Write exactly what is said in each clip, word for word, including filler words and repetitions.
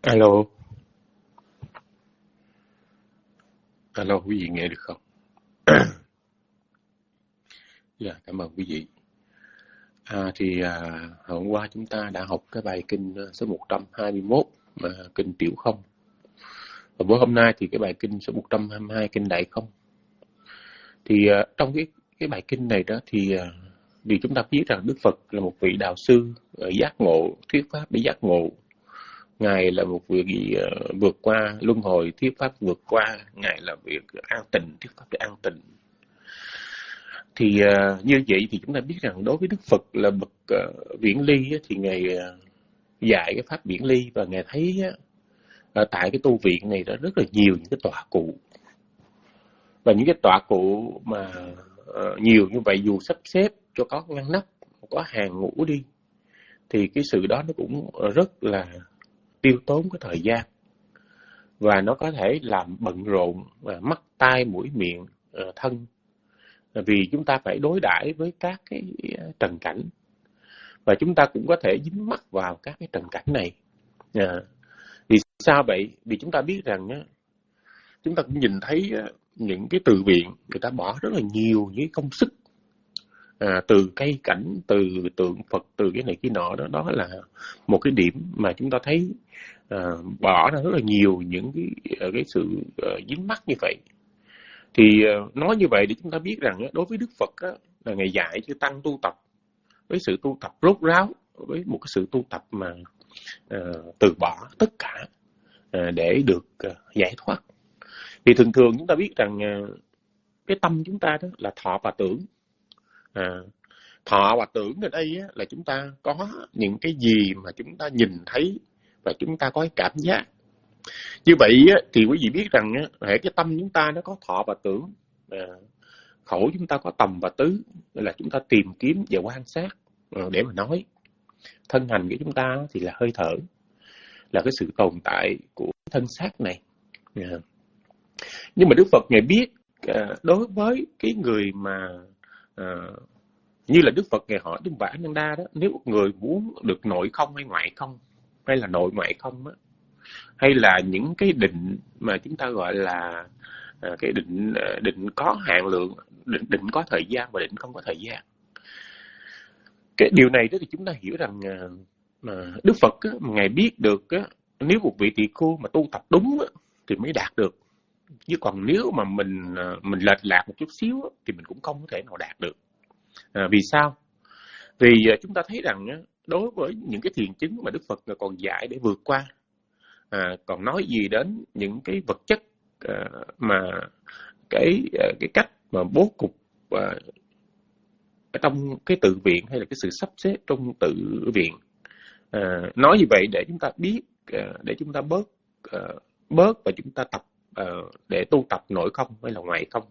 Alo, alo, quý vị nghe được không? Dạ, cảm ơn quý vị. À, thì à, hôm qua chúng ta đã học cái bài kinh số một trăm hai mươi mốt, mà kinh Tiểu Không. Và bữa hôm nay thì cái bài kinh số một trăm hai mươi hai, kinh Đại Không. Thì à, trong cái cái bài kinh này đó thì à, vì chúng ta biết rằng Đức Phật là một vị đạo sư uh, giác ngộ, thuyết pháp để giác ngộ. Ngài là một vị uh, vượt qua luân hồi, thuyết pháp vượt qua. Ngài là vị an tịnh, thuyết pháp để an tịnh. Thì uh, như vậy thì chúng ta biết rằng đối với Đức Phật là bậc uh, viễn ly á, thì Ngài uh, dạy cái pháp viễn ly, và Ngài thấy uh, ở tại cái tu viện này đó rất là nhiều những cái tọa cụ. Và những cái tọa cụ mà uh, nhiều như vậy, dù sắp xếp cho có ngăn nắp, có hàng ngũ đi, thì cái sự đó nó cũng rất là tiêu tốn cái thời gian. Và nó có thể làm bận rộn uh, mắt, tai, mũi, miệng, uh, thân. Vì chúng ta phải đối đãi với các cái trần cảnh, và chúng ta cũng có thể dính mắc vào các cái trần cảnh này. À, vì sao vậy? Vì chúng ta biết rằng á, chúng ta cũng nhìn thấy á, những cái từ viện người ta bỏ rất là nhiều những công sức, à, từ cây cảnh, từ tượng Phật, từ cái này cái nọ đó, đó là một cái điểm mà chúng ta thấy à, bỏ ra rất là nhiều những cái cái sự uh, dính mắc như vậy. Thì nói như vậy để chúng ta biết rằng đối với Đức Phật á, là Ngài dạy chư tăng tu tập với sự tu tập rốt ráo, với một cái sự tu tập mà uh, từ bỏ tất cả uh, để được uh, giải thoát. Thì thường thường chúng ta biết rằng uh, cái tâm chúng ta đó là thọ và tưởng. Uh, thọ và tưởng ở đây á, là chúng ta có những cái gì mà chúng ta nhìn thấy và chúng ta có cái cảm giác. Như vậy thì quý vị biết rằng hệ cái tâm chúng ta nó có thọ và tưởng, à, khẩu chúng ta có tầm và tứ, là chúng ta tìm kiếm và quan sát để mà nói. Thân hành của chúng ta thì là hơi thở, là cái sự tồn tại của thân xác này. À. Nhưng mà Đức Phật Ngài biết à, đối với cái người mà à, như là Đức Phật Ngài hỏi Đức Vả Năng Đa đó, nếu một người muốn được nội không hay ngoại không, hay là nội ngoại không á, hay là những cái định mà chúng ta gọi là à, cái định định có hạn lượng, định định có thời gian và định không có thời gian. Cái điều này đó thì chúng ta hiểu rằng à, Đức Phật á, Ngài biết được á, nếu một vị tỳ khưu mà tu tập đúng á, thì mới đạt được. Chứ còn nếu mà mình mình lệch lạc một chút xíu á, thì mình cũng không có thể nào đạt được. À, vì sao? Vì à, chúng ta thấy rằng á, đối với những cái thiền chứng mà Đức Phật còn dạy để vượt qua, À, còn nói gì đến những cái vật chất à, mà cái cái cách mà bố cục à, ở trong cái tự viện, hay là cái sự sắp xếp trong tự viện, à, nói như vậy để chúng ta biết, à, để chúng ta bớt à, bớt và chúng ta tập à, để tu tập nội không hay là ngoại không.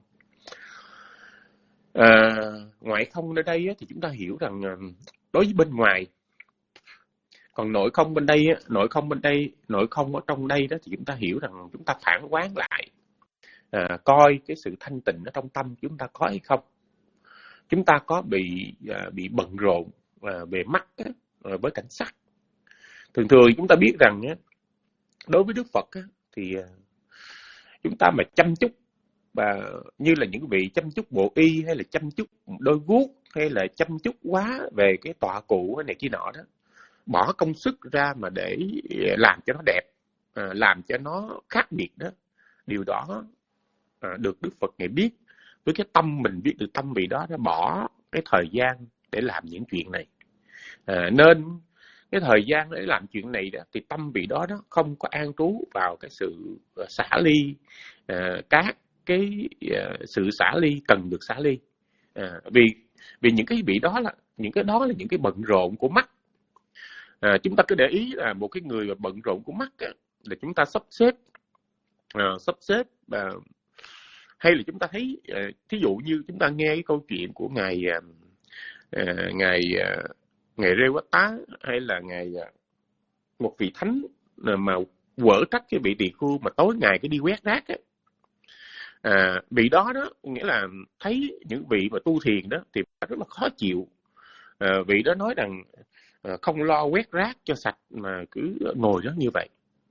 À, ngoại không ở đây á, thì chúng ta hiểu rằng đối với bên ngoài. Còn nội không bên đây, nội không bên đây, nội không ở trong đây đó thì chúng ta hiểu rằng chúng ta phản quán lại, à, coi cái sự thanh tịnh ở trong tâm chúng ta có hay không. Chúng ta có bị à, bị bận rộn à, về mắt á, với cảnh sắc. Thường thường chúng ta biết rằng á, đối với Đức Phật á, thì à, chúng ta mà chăm chút, và như là những vị chăm chút bộ y, hay là chăm chút đôi guốc, hay là chăm chút quá về cái tọa cụ này kia nọ đó, bỏ công sức ra mà để làm cho nó đẹp, à, làm cho nó khác biệt đó, điều đó à, được Đức Phật Ngài biết. Với cái tâm mình biết được tâm vị đó, nó bỏ cái thời gian để làm những chuyện này, à, nên cái thời gian để làm chuyện này đó, thì tâm vị đó đó không có an trú vào cái sự xả ly, à, các cái à, sự xả ly cần được xả ly, à, vì vì những cái vị đó là những cái đó là những cái bận rộn của mắt. À, chúng ta cứ để ý là một cái người bận rộn của mắt á, là chúng ta sắp xếp à, sắp xếp à, hay là chúng ta thấy à, thí dụ như chúng ta nghe cái câu chuyện của ngài à, ngài à, ngài Rewata, hay là ngài à, một vị thánh mà quở trách cái vị tỳ khưu mà tối ngày cái đi quét rác á. À, vị đó đó nghĩa là thấy những vị mà tu thiền đó thì rất là khó chịu. À, vị đó nói rằng không lo quét rác cho sạch mà cứ ngồi đó như vậy.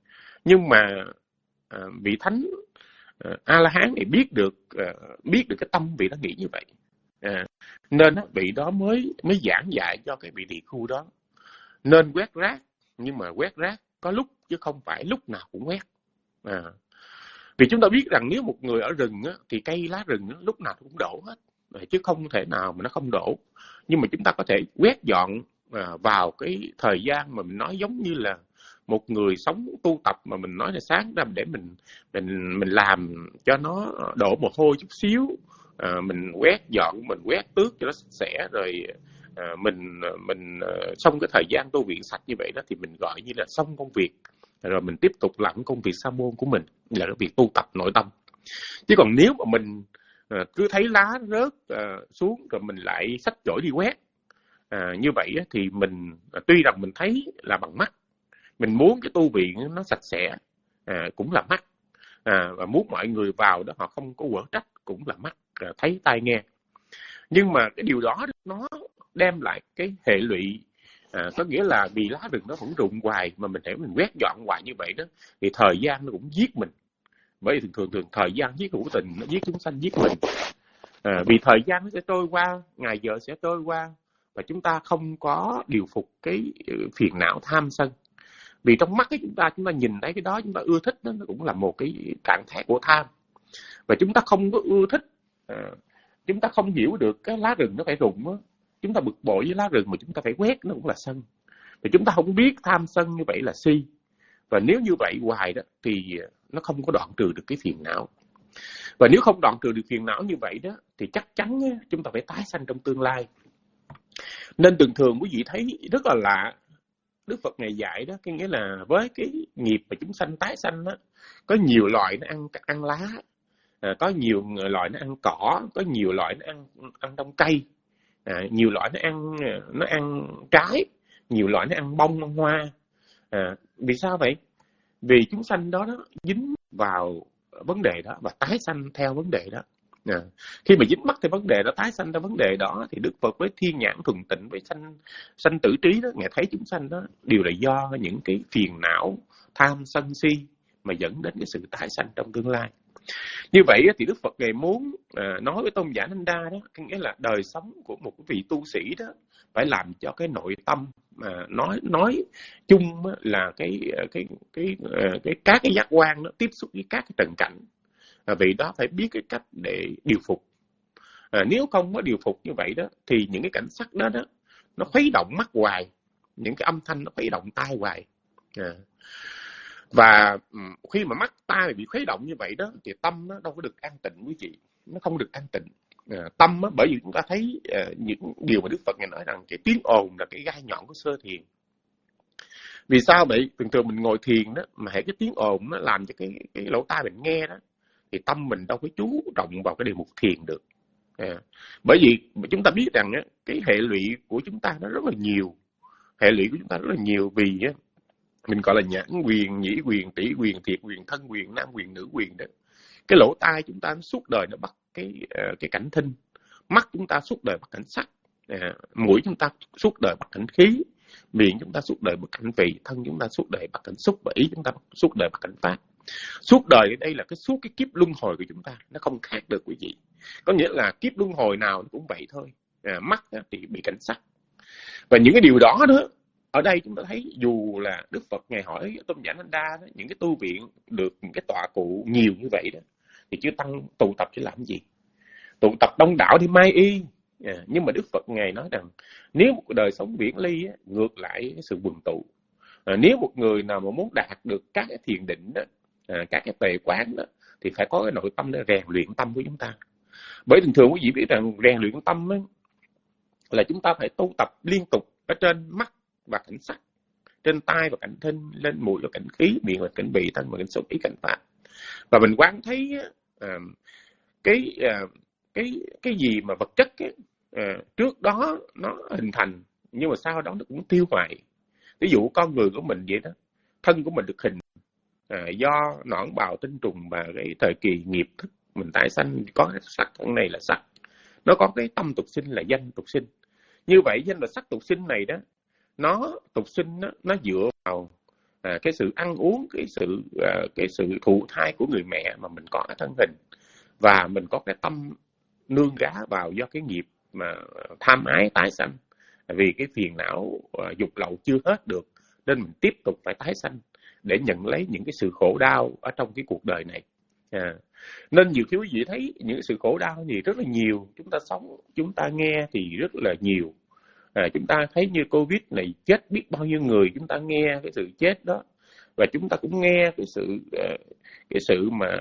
Nhưng mà à, vị thánh à, A La Hán thì biết được à, biết được cái tâm vị đó nghĩ như vậy, à, nên vị đó mới mới giảng dạy cho cái vị tỳ khưu đó nên quét rác, nhưng mà quét rác có lúc chứ không phải lúc nào cũng quét. À, vì chúng ta biết rằng nếu một người ở rừng á, thì cây lá rừng á, lúc nào cũng đổ hết, chứ không thể nào mà nó không đổ. Nhưng mà chúng ta có thể quét dọn à, vào cái thời gian mà mình nói giống như là một người sống tu tập, mà mình nói là sáng ra để mình mình mình làm cho nó đổ mồ hôi chút xíu, à, mình quét dọn, mình quét tước cho nó sạch sẽ, rồi à, mình mình xong cái thời gian tu viện sạch như vậy đó, thì mình gọi như là xong công việc, rồi mình tiếp tục làm công việc sa môn của mình, là cái việc tu tập nội tâm. Chứ còn nếu mà mình à, cứ thấy lá rớt à, xuống rồi mình lại xách chổi đi quét, à, như vậy á, thì mình à, tuy rằng mình thấy là bằng mắt, mình muốn cái tu viện nó sạch sẽ à, cũng là mắt, à, và muốn mọi người vào đó họ không có quở trách cũng là mắt, à, thấy tai nghe. Nhưng mà cái điều đó nó đem lại cái hệ lụy, à, có nghĩa là vì lá rừng nó vẫn rụng hoài mà mình để mình quét dọn hoài như vậy đó, thì thời gian nó cũng giết mình. Bởi vì thường thường, thường thời gian giết hữu tình, nó giết chúng sanh giết mình. À, vì thời gian nó sẽ trôi qua, ngày giờ sẽ trôi qua, và chúng ta không có điều phục cái phiền não tham sân. Vì trong mắt của chúng ta, chúng ta nhìn thấy cái đó, chúng ta ưa thích đó, nó cũng là một cái trạng thái của tham. Và chúng ta không có ưa thích, à, chúng ta không hiểu được cái lá rừng nó phải rụng đó. Chúng ta bực bội với lá rừng mà chúng ta phải quét, nó cũng là sân. Và chúng ta không biết tham sân như vậy là si. Và nếu như vậy hoài đó thì nó không có đoạn trừ được cái phiền não. Và nếu không đoạn trừ được phiền não như vậy đó, thì chắc chắn chúng ta phải tái sanh trong tương lai. Nên thường thường quý vị thấy rất là lạ, Đức Phật Ngài dạy đó, cái nghĩa là với cái nghiệp mà chúng sanh tái sanh đó, có nhiều loại nó ăn ăn lá, à, có nhiều loại nó ăn cỏ, có nhiều loại nó ăn ăn đông cây, à, nhiều loại nó ăn nó ăn trái, nhiều loại nó ăn bông ăn hoa. À, vì sao vậy? Vì chúng sanh đó, đó dính vào vấn đề đó và tái sanh theo vấn đề đó. À, khi mà dính mắc theo vấn đề đó, tái sanh theo vấn đề đó, thì Đức Phật với thiên nhãn thuần tịnh, với sanh sanh tử trí đó, Ngài thấy chúng sanh đó đều là do những cái phiền não tham sân si mà dẫn đến cái sự tái sanh trong tương lai. Như vậy thì Đức Phật Ngài muốn à, nói với Tôn giả Nanda đó, nghĩa là đời sống của một vị tu sĩ đó phải làm cho cái nội tâm mà nói nói chung là cái cái cái cái, cái các cái giác quan nó tiếp xúc với các cái trần cảnh. À, vì đó phải biết cái cách để điều phục. À, nếu không có điều phục như vậy đó, thì những cái cảnh sắc đó đó nó khuấy động mắt hoài, những cái âm thanh nó khuấy động tai hoài. À. Và khi mà mắt tai bị khuấy động như vậy đó, thì tâm nó đâu có được an tịnh quý vị, nó không được an tịnh. À, tâm á, bởi vì chúng ta thấy à, những điều mà Đức Phật Ngài nói rằng cái tiếng ồn là cái gai nhọn của sơ thiền. Vì sao vậy? Thường thường mình ngồi thiền đó, mà hãy cái tiếng ồn nó làm cho cái cái lỗ tai mình nghe đó, thì tâm mình đâu có chú trọng vào cái đề mục thiền được. À, bởi vì chúng ta biết rằng á, cái hệ lụy của chúng ta nó rất là nhiều, hệ lụy của chúng ta rất là nhiều. Vì á, mình gọi là nhãn quyền, nhĩ quyền, tỷ quyền, thiệt quyền, thân quyền, nam quyền, nữ quyền đó. Cái lỗ tai chúng ta suốt đời nó bắt cái cái cảnh thinh, mắt chúng ta suốt đời bắt cảnh sắc, à, mũi chúng ta suốt đời bắt cảnh khí, miệng chúng ta suốt đời bắt cảnh vị, thân chúng ta suốt đời bắt cảnh xúc, và ý chúng ta suốt đời bắt cảnh pháp. Suốt đời ở đây là cái suốt cái kiếp luân hồi của chúng ta, nó không khác được quý vị. Có nghĩa là kiếp luân hồi nào nó cũng vậy thôi. À, mắt thì bị cảnh sắc. Và những cái điều đó đó, ở đây chúng ta thấy dù là Đức Phật Ngài hỏi Tôn giả Nanda đó, những cái tu viện được những cái tọa cụ nhiều như vậy đó, thì chư tăng tụ tập để làm gì? Tụ tập đông đảo đi mai y. À, nhưng mà Đức Phật Ngài nói rằng nếu một đời sống viễn ly á, ngược lại cái sự quần tụ. À, nếu một người nào mà muốn đạt được các cái thiền định đó, à, các cái tề quán đó, thì phải có cái nội tâm để rèn luyện tâm của chúng ta. Bởi thường thường quý vị biết rằng rèn luyện tâm đó, là chúng ta phải tu tập liên tục ở trên mắt và cảnh sắc, trên tai và cảnh thinh, lên mũi và cảnh khí, miệng và cảnh vị, thân và cảnh xúc, ý cảnh pháp. Và mình quán thấy à, cái à, cái cái gì mà vật chất ấy, à, trước đó nó hình thành, nhưng mà sau đó nó cũng tiêu hoại. Ví dụ con người của mình vậy đó, thân của mình được hình à, do nõn bào tinh trùng và cái thời kỳ nghiệp thức mình tái sanh, có cái sắc thân này là sắc, nó có cái tâm tục sinh là danh tục sinh. Như vậy danh và sắc tục sinh này đó, nó tục sinh nó, nó dựa vào à, cái sự ăn uống, cái sự à, cái sự thụ thai của người mẹ mà mình có cái thân hình, và mình có cái tâm nương gá vào do cái nghiệp mà tham ái tái sanh, vì cái phiền não uh, dục lậu chưa hết được, nên mình tiếp tục phải tái sanh để nhận lấy những cái sự khổ đau ở trong cái cuộc đời này. À, nên nhiều khi quý vị thấy những sự khổ đau thì rất là nhiều, chúng ta sống, chúng ta nghe thì rất là nhiều. À, chúng ta thấy như Covid này chết biết bao nhiêu người, chúng ta nghe cái sự chết đó, và chúng ta cũng nghe cái sự cái sự mà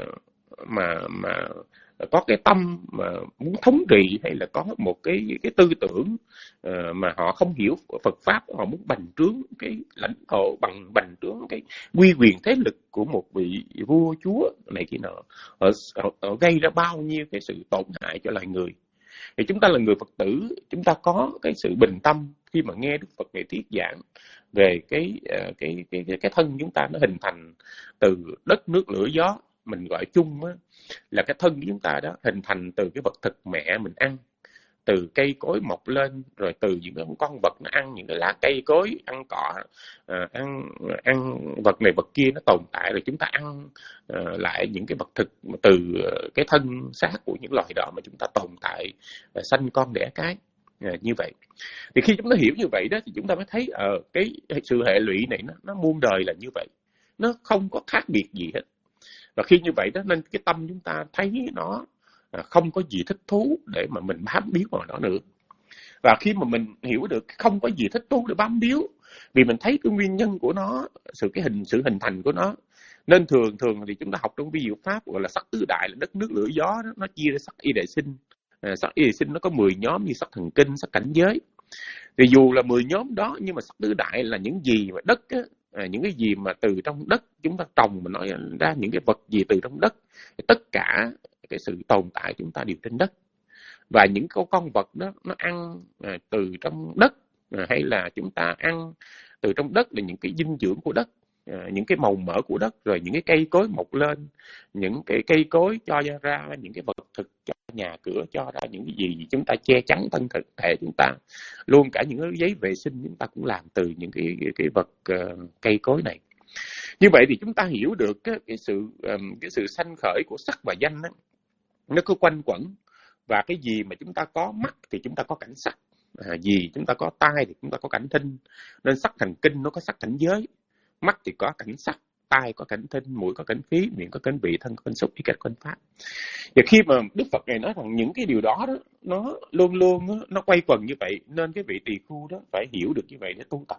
mà mà có cái tâm mà muốn thống trị, hay là có một cái cái tư tưởng uh, mà họ không hiểu Phật pháp, họ muốn bành trướng cái lãnh thổ, bằng bành trướng cái uy quyền thế lực của một vị vua chúa này kia nọ, họ, họ, họ gây ra bao nhiêu cái sự tổn hại cho loài người. Thì chúng ta là người Phật tử, chúng ta có cái sự bình tâm khi mà nghe Đức Phật ngày thuyết giảng về cái cái cái cái, cái thân chúng ta nó hình thành từ đất nước lửa gió, mình gọi chung á, là cái thân của chúng ta đó hình thành từ cái vật thực mẹ mình ăn, từ cây cối mọc lên, rồi từ những cái con vật nó ăn những cái lá cây cối, ăn cỏ, à, ăn ăn vật này vật kia nó tồn tại, rồi chúng ta ăn à, lại những cái vật thực từ cái thân xác của những loài đó mà chúng ta tồn tại, à, sanh con đẻ cái. À, như vậy thì khi chúng ta hiểu như vậy đó, thì chúng ta mới thấy ở uh, cái sự hệ lụy này nó nó muôn đời là như vậy, nó không có khác biệt gì hết. Và khi như vậy đó, nên cái tâm chúng ta thấy nó không có gì thích thú để mà mình bám víu vào nó nữa. Và khi mà mình hiểu được không có gì thích thú để bám víu, vì mình thấy cái nguyên nhân của nó, sự cái hình sự hình thành của nó, nên thường thường thì chúng ta học trong vi diệu pháp gọi là sắc tứ đại, là đất nước lửa gió đó, nó chia ra sắc y đại sinh. À, sắc y đại sinh nó có mười nhóm như sắc thần kinh, sắc cảnh giới. Thì dù là mười nhóm đó, nhưng mà sắc tứ đại là những gì mà đất á, à, những cái gì mà từ trong đất chúng ta trồng, mà nói ra những cái vật gì từ trong đất, tất cả cái sự tồn tại chúng ta đều trên đất. Và những con con vật đó nó ăn à, từ trong đất, à, hay là chúng ta ăn từ trong đất là những cái dinh dưỡng của đất, à, những cái màu mỡ của đất, rồi những cái cây cối mọc lên, những cái cây cối cho ra những cái vật thực, cho nhà cửa, cho ra những cái gì chúng ta che chắn thân thực thể chúng ta, luôn cả những cái giấy vệ sinh chúng ta cũng làm từ những cái cái, cái vật uh, cây cối này. Như vậy thì chúng ta hiểu được cái, cái sự um, cái sự sanh khởi của sắc và danh đó, nó cứ quanh quẩn. Và cái gì mà chúng ta có mắt thì chúng ta có cảnh sắc, à, gì chúng ta có tai thì chúng ta có cảnh thinh. Nên sắc thần kinh nó có sắc cảnh giới, mắt thì có cảnh sắc, tai có cảnh thinh, mũi có cảnh khí, miệng có cảnh vị, thân có cảnh xúc, ý cách cảnh pháp. Và khi mà Đức Phật này nói rằng những cái điều đó đó nó luôn luôn đó, nó quay quần như vậy, nên cái vị tỳ khưu đó phải hiểu được như vậy để tu tập.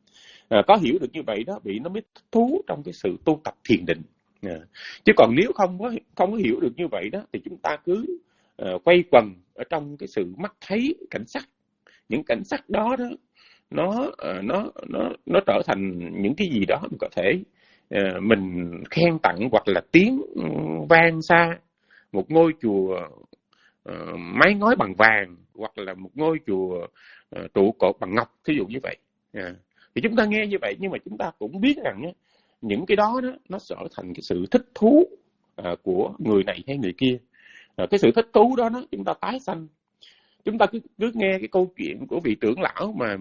À, có hiểu được như vậy đó, vị nó mới thích thú trong cái sự tu tập thiền định. À, chứ còn nếu không có không có hiểu được như vậy đó, thì chúng ta cứ uh, quay quần ở trong cái sự mắt thấy cảnh sắc. Những cảnh sắc đó đó nó uh, nó nó nó trở thành những cái gì đó mình có thể uh, mình khen tặng, hoặc là tiếng vang xa một ngôi chùa uh, mái ngói bằng vàng, hoặc là một ngôi chùa uh, trụ cột bằng ngọc, thí dụ như vậy. À, thì chúng ta nghe như vậy, nhưng mà chúng ta cũng biết rằng á, những cái đó, đó nó trở thành cái sự thích thú à, của người này hay người kia. À, cái sự thích thú đó, đó chúng ta tái sanh. Chúng ta cứ, cứ nghe cái câu chuyện của vị trưởng lão mà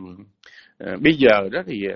à, bây giờ đó thì à,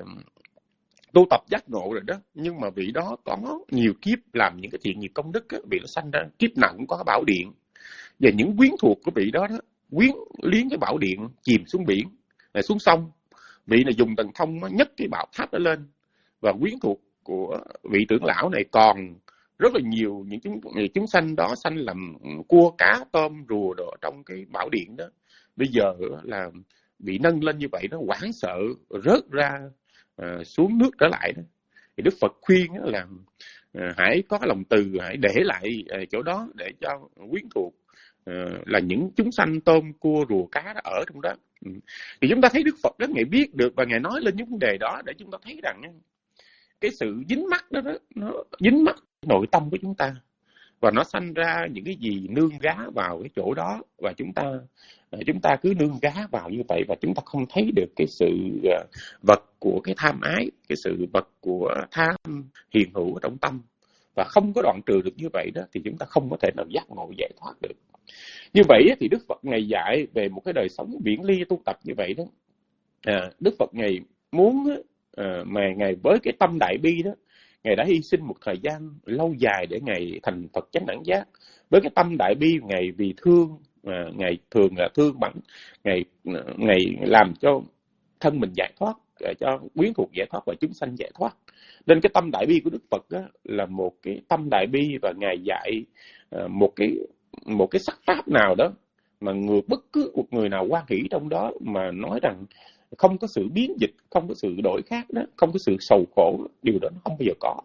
tu tập giác ngộ rồi đó, nhưng mà vị đó có nhiều kiếp làm những cái thiện nghiệp công đức á, vị nó sanh ra kiếp nào cũng có bảo điện, và những quyến thuộc của vị đó đó quyến liếng cái bảo điện chìm xuống biển, à, xuống sông. Vị này dùng thần thông nhấc cái bảo tháp đó lên, và quyến thuộc của vị trưởng lão này còn rất là nhiều những chúng, những chúng sanh đó sanh làm cua cá tôm rùa đồ trong cái bảo điện đó. Bây giờ là bị nâng lên như vậy, nó hoảng sợ rớt ra à, xuống nước trở lại đó. Thì Đức Phật khuyên là à, hãy có lòng từ, hãy để lại à, chỗ đó để cho quyến thuộc à, là những chúng sanh tôm cua rùa cá đó ở trong đó. Ừ. Thì chúng ta thấy Đức Phật đó, Ngài biết được và Ngài nói lên những vấn đề đó để chúng ta thấy rằng cái sự dính mắc đó, đó nó dính mắc nội tâm của chúng ta, và nó sanh ra những cái gì nương gá vào cái chỗ đó, và chúng ta chúng ta cứ nương gá vào như vậy, và chúng ta không thấy được cái sự vật của cái tham ái, cái sự vật của tham hiền hữu ở trong tâm, và không có đoạn trừ được như vậy đó, thì chúng ta không có thể nào giác ngộ giải thoát được. Như vậy thì Đức Phật Ngài dạy về một cái đời sống viễn ly tu tập như vậy đó. À, Đức Phật Ngài muốn à, mà Ngài với cái tâm đại bi đó, Ngài đã hy sinh một thời gian lâu dài để Ngài thành Phật chánh đẳng giác. Với cái tâm đại bi, Ngài vì thương, à, Ngài thường là thương bằng, Ngài, Ngài làm cho thân mình giải thoát, cho quyến thuộc giải thoát và chúng sanh giải thoát. Nên cái tâm đại bi của Đức Phật đó là một cái tâm đại bi, và Ngài dạy uh, một cái một cái sắc pháp nào đó mà người bất cứ một người nào hoan hỷ trong đó mà nói rằng không có sự biến dịch, không có sự đổi khác đó, không có sự sầu khổ, điều đó nó không bao giờ có.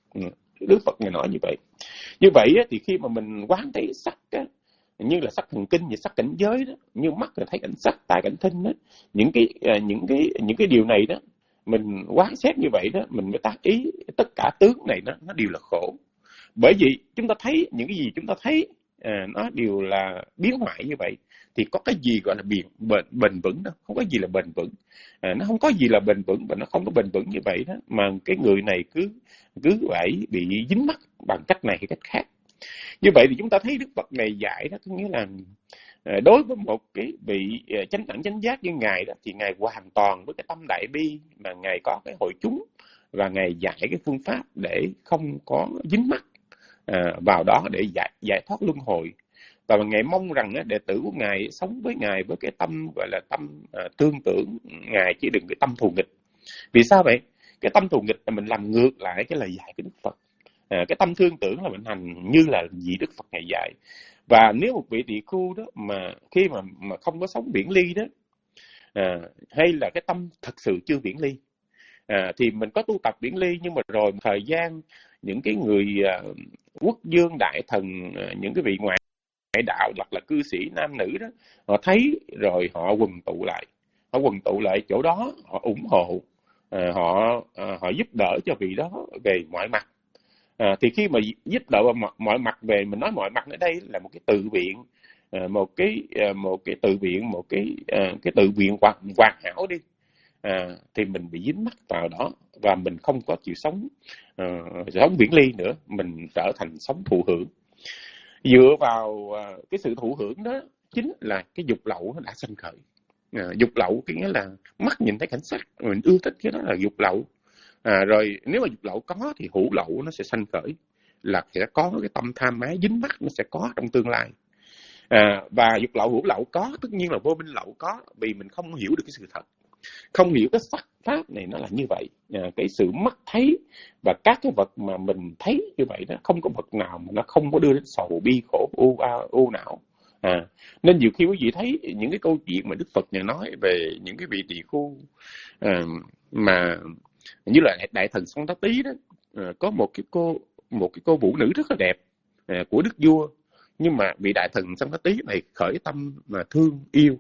Đức Phật Ngài nói như vậy. Như vậy thì khi mà mình quán thấy sắc á, như là sắc thần kinh và sắc cảnh giới đó, như mắt là thấy cảnh sắc, tai cảnh thinh đó, những cái những cái những cái điều này đó, mình quán xét như vậy đó, mình mới tác ý tất cả tướng này đó, nó đều là khổ. Bởi vì chúng ta thấy những cái gì chúng ta thấy à, nó đều là biến hoại như vậy, thì có cái gì gọi là bền bền bền vững đâu, không có gì là bền vững. À, nó không có gì là bền vững, và nó không có bền vững như vậy đó, mà cái người này cứ cứ phải bị dính mắc bằng cách này hay cách khác. Như vậy thì chúng ta thấy Đức Phật này dạy đó, có nghĩa là đối với một cái vị chánh đẳng chánh giác như Ngài đó, thì Ngài hoàn toàn với cái tâm đại bi mà Ngài có cái hội chúng, và Ngài dạy cái phương pháp để không có dính mắc à, vào đó để giải, giải thoát luân hồi. Và Ngài mong rằng á, đệ tử của Ngài sống với Ngài với cái tâm gọi là tâm à, tương tưởng Ngài, chứ đừng cái tâm thù nghịch. Vì sao vậy? Cái tâm thù nghịch là mình làm ngược lại cái lời dạy của Đức Phật. À, cái tâm thương tưởng là mình hành như là gì Đức Phật Ngài dạy. Và nếu một vị tỳ khưu đó mà khi mà mà không có sống viễn ly đó, à, hay là cái tâm thật sự chưa viễn ly, à, thì mình có tu tập viễn ly, nhưng mà rồi một thời gian những cái người à, quốc dương đại thần, à, những cái vị ngoại đạo hoặc là cư sĩ nam nữ đó, họ thấy rồi họ quần tụ lại, họ quần tụ lại chỗ đó, họ ủng hộ, à, họ à, họ giúp đỡ cho vị đó về mọi mặt. À, thì khi mà giúp đỡ mọi, mọi mặt về, mình nói mọi mặt ở đây là một cái tự viện, à, một cái à, một cái tự viện, một cái à, cái tự viện hoàn, hoàn hảo đi, à, thì mình bị dính mắc vào đó, và mình không có chịu sống à, sống viễn ly nữa, mình trở thành sống thụ hưởng. Dựa vào à, cái sự thụ hưởng đó chính là cái dục lậu nó đã sanh khởi. À, dục lậu cái nghĩa là mắt nhìn thấy cảnh sắc, mình ưa thích cái đó là dục lậu. À, rồi nếu mà dục lậu có thì hữu lậu nó sẽ sanh khởi, là sẽ có cái tâm tham ái dính mắc, nó sẽ có trong tương lai. À, và dục lậu hữu lậu có, tất nhiên là vô minh lậu có, vì mình không hiểu được cái sự thật, không hiểu cái sắc pháp này nó là như vậy. À, cái sự mắt thấy và các cái vật mà mình thấy như vậy đó, không có vật nào mà nó không có đưa đến sầu bi khổ u u não. À, nên nhiều khi quý vị thấy những cái câu chuyện mà Đức Phật nhà nói về những cái vị tỳ khưu à, mà như là đại thần Song Tá Tí đó, à, có một cái cô một cái cô vũ nữ rất là đẹp à, của đức vua, nhưng mà vị đại thần Song Tá Tí này khởi tâm mà thương yêu,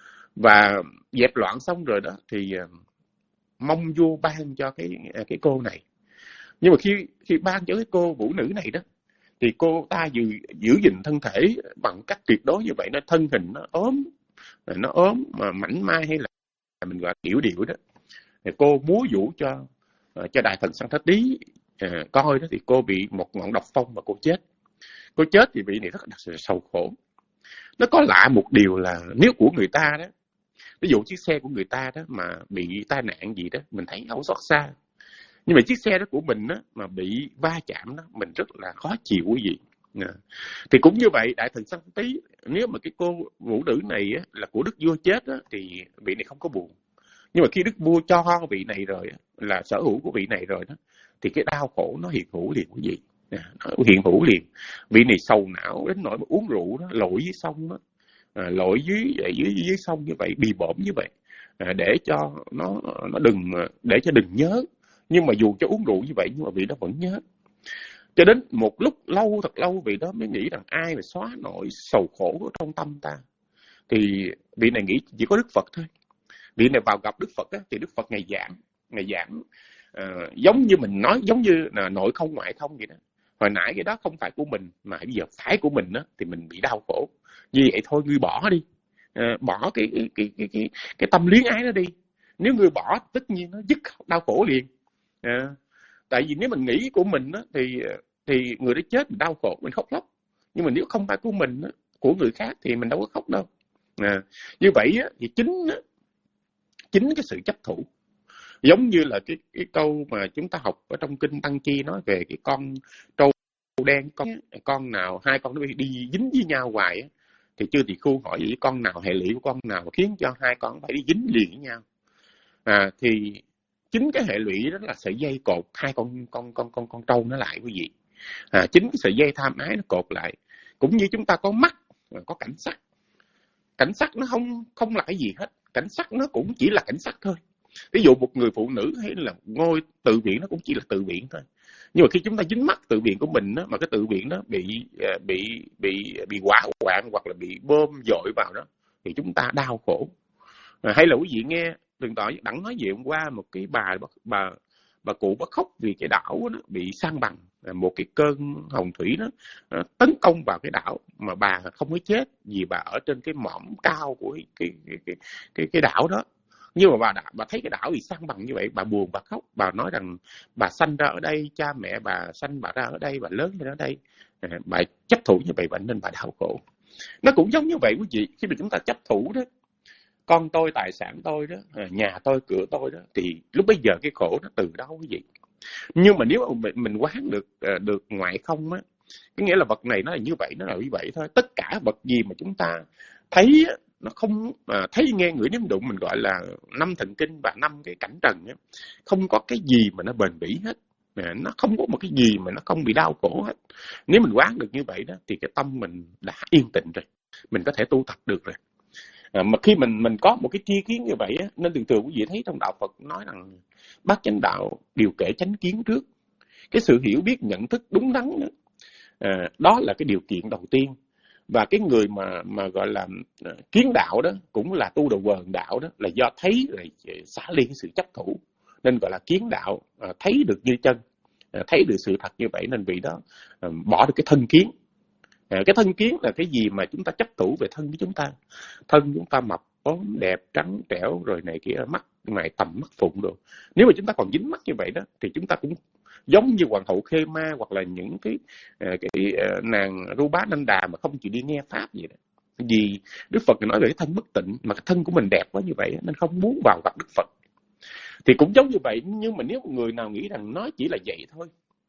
và dẹp loạn xong rồi đó thì à, mong vua ban cho cái cái cô này. Nhưng mà khi khi ban cho cái cô vũ nữ này đó, thì cô ta giữ giữ gìn thân thể bằng cách tuyệt đối như vậy, nó thân hình nó ốm, nó ốm mà mảnh mai, hay là mình gọi tiểu điệu đó, thì cô múa vũ cho cho đại thần Song Tá Tí à, coi đó, thì cô bị một ngọn độc phong và cô chết. Cô chết thì vị này rất là sầu khổ. Nó có lạ một điều là nếu của người ta đó, ví dụ chiếc xe của người ta đó mà bị tai nạn gì đó, mình thấy không xót xa, nhưng mà chiếc xe đó của mình đó mà bị va chạm đó, mình rất là khó chịu quý vị. À, thì cũng như vậy, đại thần Song Tá Tí, nếu mà cái cô vũ nữ này á, là của đức vua chết đó, thì vị này không có buồn. Nhưng mà khi đức vua cho vị này rồi, là sở hữu của vị này rồi đó, thì cái đau khổ nó hiện hữu liền quý vị. À, nó hiện hữu liền. Vị này sầu não đến nỗi mà uống rượu đó, lội dưới sông đó, à, lội dưới, dưới dưới sông như vậy, bì bõm như vậy, à, để cho nó nó đừng để cho đừng nhớ. Nhưng mà dù cho uống rượu như vậy, nhưng mà vị đó vẫn nhớ. Cho đến một lúc lâu, thật lâu, vị đó mới nghĩ rằng ai mà xóa nỗi sầu khổ ở trong tâm ta. Thì vị này nghĩ chỉ có Đức Phật thôi. Vị này vào gặp Đức Phật á, thì Đức Phật ngày giảng, ngày giảng uh, giống như mình nói, giống như là nội không ngoại không vậy đó. Hồi nãy cái đó không phải của mình, mà bây giờ phải của mình á, thì mình bị đau khổ. Như vậy thôi, ngươi bỏ đi, uh, bỏ cái cái, cái cái cái cái tâm luyến ái đó đi. Nếu ngươi bỏ, tất nhiên nó dứt đau khổ liền. Uh, tại vì nếu mình nghĩ của mình á, thì thì người đó chết mình đau khổ, mình khóc lóc. Nhưng mà nếu không phải của mình á, của người khác thì mình đâu có khóc đâu. À, như vậy á, thì chính á, chính cái sự chấp thủ, Giống như là cái cái câu mà chúng ta học ở trong kinh Tăng Chi nói về cái con trâu đen, con con nào hai con nó đi dính với nhau hoài á, thì Chư Tỳ Khu hỏi vậy con nào hệ lụy của con nào khiến cho hai con phải đi dính liền với nhau. À, thì chính cái hệ lụy đó là sợi dây cột hai con con con con con trâu nó lại, quý vị. À, chính cái sợi dây tham ái nó cột lại. Cũng như chúng ta có mắt, có cảnh sắc. Cảnh sắc nó không không là cái gì hết, cảnh sắc nó cũng chỉ là cảnh sắc thôi. Ví dụ một người phụ nữ hay là ngôi tự viện nó cũng chỉ là tự viện thôi. Nhưng mà khi chúng ta dính mắc tự viện của mình đó, mà cái tự viện đó bị bị bị bị hỏa hoạn hoặc là bị bơm dội vào đó, thì chúng ta đau khổ. À, hay là quý vị nghe từng tỏi đặng nói gì hôm qua một cái bà bà bà cụ bà khóc vì cái đảo nó bị san bằng, một cái cơn hồng thủy nó, nó tấn công vào cái đảo mà bà không có chết vì bà ở trên cái mỏm cao của cái cái cái cái, cái, cái đảo đó. Nhưng mà bà bà thấy cái đảo bị san bằng như vậy, bà buồn, bà khóc, bà nói rằng bà sanh ra ở đây, cha mẹ bà sanh bà ra ở đây, bà lớn lên ở đây, à, bà chấp thủ như vậy, bà nên bà đau khổ. Nó cũng giống như vậy quý vị, khi mà chúng ta chấp thủ đó, con tôi, tài sản tôi đó, nhà tôi, cửa tôi đó, thì lúc bây giờ cái khổ nó từ đâu quý vị? Nhưng mà nếu mà mình, mình quán được được ngoại không á, có nghĩa là vật này nó là như vậy, nó là như vậy thôi. Tất cả vật gì mà chúng ta thấy nó không à, thấy, nghe, ngửi, nếm, đụng, mình gọi là năm thần kinh và năm cái cảnh trần á, không có cái gì mà nó bền bỉ hết. À, nó không có một cái gì mà nó không bị đau khổ hết. Nếu mình quán được như vậy đó, thì cái tâm mình đã yên tịnh rồi, mình có thể tu tập được rồi. À, mà khi mình mình có một cái tri kiến như vậy á, nên thường thường quý vị thấy trong đạo Phật nói rằng bát chánh đạo điều kể chánh kiến trước. Cái sự hiểu biết, nhận thức đúng đắn đó, à, đó là cái điều kiện đầu tiên. Và cái người mà mà gọi là kiến đạo đó cũng là tu đầu quần đạo đó, là do thấy rồi xả ly cái sự chấp thủ, nên gọi là kiến đạo, à, thấy được như chân, à, thấy được sự thật như vậy, nên vì đó à, bỏ được cái thân kiến. À, cái thân kiến là cái gì mà chúng ta chấp thủ về thân của chúng ta. Thân chúng ta mập, ốm, đẹp, trắng, trẻo, rồi này kia, mắt mày tầm, mắt phụng rồi. Nếu mà chúng ta còn dính mắt như vậy đó, thì chúng ta cũng giống như hoàng hậu Khê Ma hoặc là những cái cái, cái nàng Rupa Nanda Đà mà không chịu đi nghe pháp vậy đó. Vì Đức Phật nói về cái thân bất tịnh, mà cái thân của mình đẹp quá như vậy nên không muốn vào gặp Đức Phật. Thì cũng giống như vậy, nhưng mà nếu người nào nghĩ rằng nó chỉ là vậy thôi,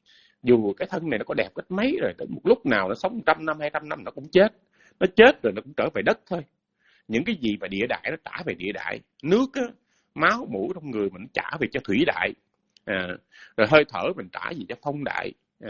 dù cái thân này nó có đẹp cách mấy rồi, một lúc nào nó sống trăm năm, hai trăm năm nó cũng chết. Nó chết rồi nó cũng trở về đất thôi. Những cái gì mà địa đại nó trả về địa đại. Nước á, máu mũ trong người mình trả về cho thủy đại. À, rồi hơi thở mình trả về cho phong đại. À,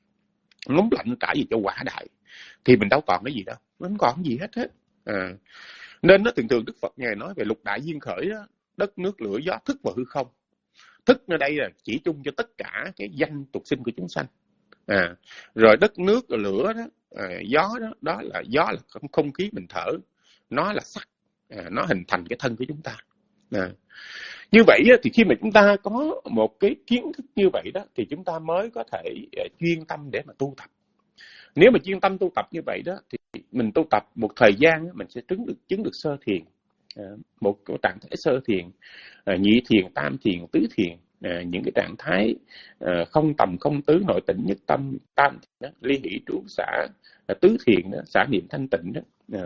nóng lạnh trả về cho hỏa đại. Thì mình đâu còn cái gì đâu, nó không còn gì hết hết. À, nên nó thường thường Đức Phật Ngài nói về lục đại duyên khởi đó, đất, nước, lửa, gió, thức và hư không. Thức ở đây là chỉ chung cho tất cả cái danh tục sinh của chúng sanh. À, rồi đất, nước, rồi lửa đó, à, gió đó, đó là gió là không, không khí mình thở, nó là sắc, à, nó hình thành cái thân của chúng ta. À, như vậy thì khi mà chúng ta có một cái kiến thức như vậy đó, thì chúng ta mới có thể uh, chuyên tâm để mà tu tập. Nếu mà chuyên tâm tu tập như vậy đó, thì mình tu tập một thời gian mình sẽ chứng được chứng được sơ thiền, à, một cái trạng thái sơ thiền, à, nhị thiền, tam thiền, tứ thiền. À, những cái trạng thái à, không tầm không tứ, nội tĩnh nhất tâm, tam thiền đó, ly hỷ trú xả, à, tứ thiền đó, xả niệm thanh tịnh đó. À,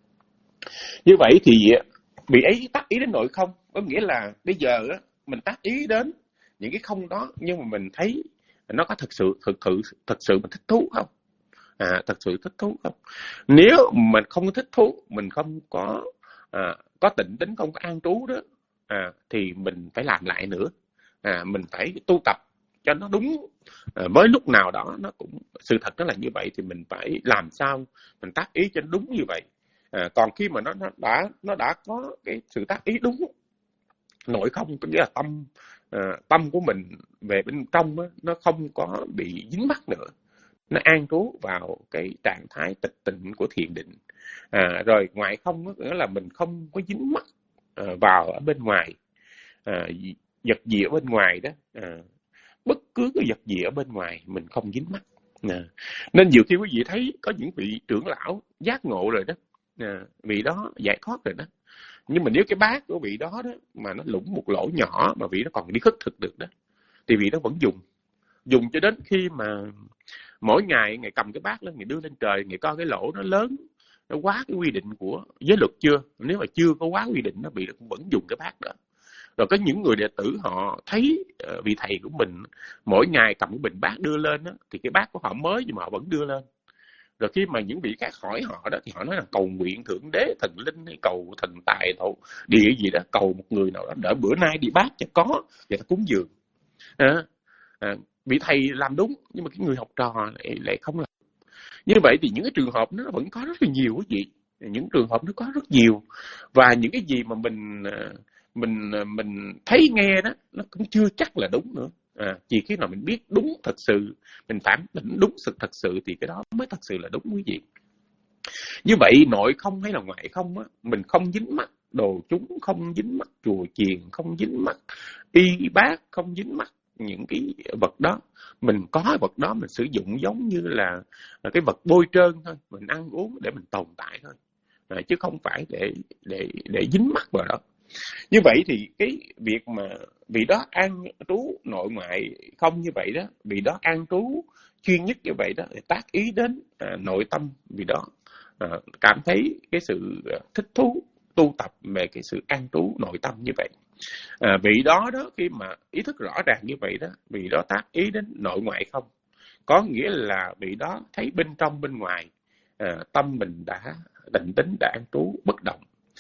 như vậy thì bị ấy tác ý đến nội không, có nghĩa là bây giờ á, mình tác ý đến những cái không đó, nhưng mà mình thấy nó có thực sự thực sự thực sự mình thích thú không? À, thật sự thích thú không? Nếu mình không thích thú, mình không có à, có tịnh tính, không có an trú đó, à, thì mình phải làm lại nữa. À, mình phải tu tập cho nó đúng. À, với lúc nào đó nó cũng sự thật nó là như vậy, thì mình phải làm sao mình tác ý cho nó đúng như vậy. À, còn khi mà nó, nó đã nó đã có cái sự tác ý đúng nội không, có nghĩa là tâm à, tâm của mình về bên trong đó, nó không có bị dính mắc nữa, nó an trú vào cái trạng thái tịch tịnh của thiền định. À, rồi ngoại không đó, nghĩa là mình không có dính mắc à, vào ở bên ngoài, à, vật gì ở bên ngoài đó, à, bất cứ cái vật gì ở bên ngoài mình không dính mắc. À, nên nhiều khi quý vị thấy có những vị trưởng lão giác ngộ rồi đó, à, vị đó giải thoát rồi đó, nhưng mà nếu cái bát của vị đó đó mà nó lủng một lỗ nhỏ mà vị đó còn đi khất thực được đó, thì vị đó vẫn dùng dùng cho đến khi mà mỗi ngày ngày cầm cái bát lên, ngày đưa lên trời, ngày coi cái lỗ nó lớn, nó quá cái quy định của giới luật chưa. Nếu mà chưa có quá quy định, nó bị cũng vẫn dùng cái bát đó. Rồi có những người đệ tử họ thấy uh, vị thầy của mình mỗi ngày cầm cái bình bát đưa lên đó, thì cái bát của họ mới nhưng mà họ vẫn đưa lên. Rồi khi mà những vị khác hỏi họ đó thì họ nói là cầu nguyện thượng đế, thần linh hay cầu thần tài, cầu địa gì đó, cầu một người nào đó đỡ bữa nay đi bát cho có để ta cúng dường. À, à, vị thầy làm đúng nhưng mà cái người học trò lại, lại không làm. Như vậy thì những cái trường hợp nó vẫn có rất là nhiều quý vị, những trường hợp nó có rất nhiều, và những cái gì mà mình mình mình thấy nghe đó nó cũng chưa chắc là đúng nữa. À, chỉ khi nào mình biết đúng thật sự, mình phản định đúng sự thật sự thì cái đó mới thật sự là đúng quý vị. Như vậy nội không hay là ngoại không á, mình không dính mắc đồ chúng, không dính mắc chùa chiền, không dính mắc y bác, không dính mắc những cái vật đó. Mình có vật đó mình sử dụng giống như là, là cái vật bôi trơn thôi, mình ăn uống để mình tồn tại thôi, à, chứ không phải để để để dính mắc vào đó. Như vậy thì cái việc mà vị đó an trú nội ngoại không như vậy đó, vị đó an trú chuyên nhất như vậy đó, để tác ý đến à, nội tâm vị đó, à, cảm thấy cái sự thích thú tu tập về cái sự an trú nội tâm như vậy. À, vị đó đó khi mà ý thức rõ ràng như vậy đó, vị đó tác ý đến nội ngoại không, có nghĩa là vị đó thấy bên trong bên ngoài, à, tâm mình đã định tính, đã an trú bất động.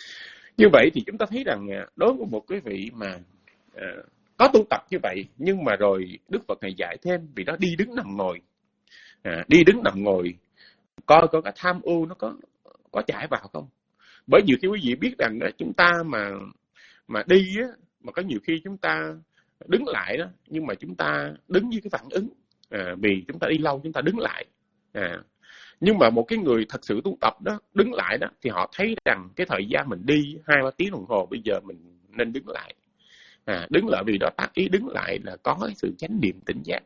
Như vậy thì chúng ta thấy rằng đối với một cái vị mà à, có tu tập như vậy, nhưng mà rồi Đức Phật này dạy thêm vị đó đi đứng nằm ngồi, à, đi đứng nằm ngồi coi coi cái tham ưu nó có có chảy vào không. Bởi nhiều khi quý vị biết rằng đó, chúng ta mà mà đi á, mà có nhiều khi chúng ta đứng lại đó, nhưng mà chúng ta đứng với cái phản ứng, à, vì chúng ta đi lâu chúng ta đứng lại, à, nhưng mà một cái người thật sự tu tập đó đứng lại đó thì họ thấy rằng cái thời gian mình đi hai ba tiếng đồng hồ, bây giờ mình nên đứng lại, à, đứng lại vì đó tác ý đứng lại là có sự chánh niệm tỉnh giác.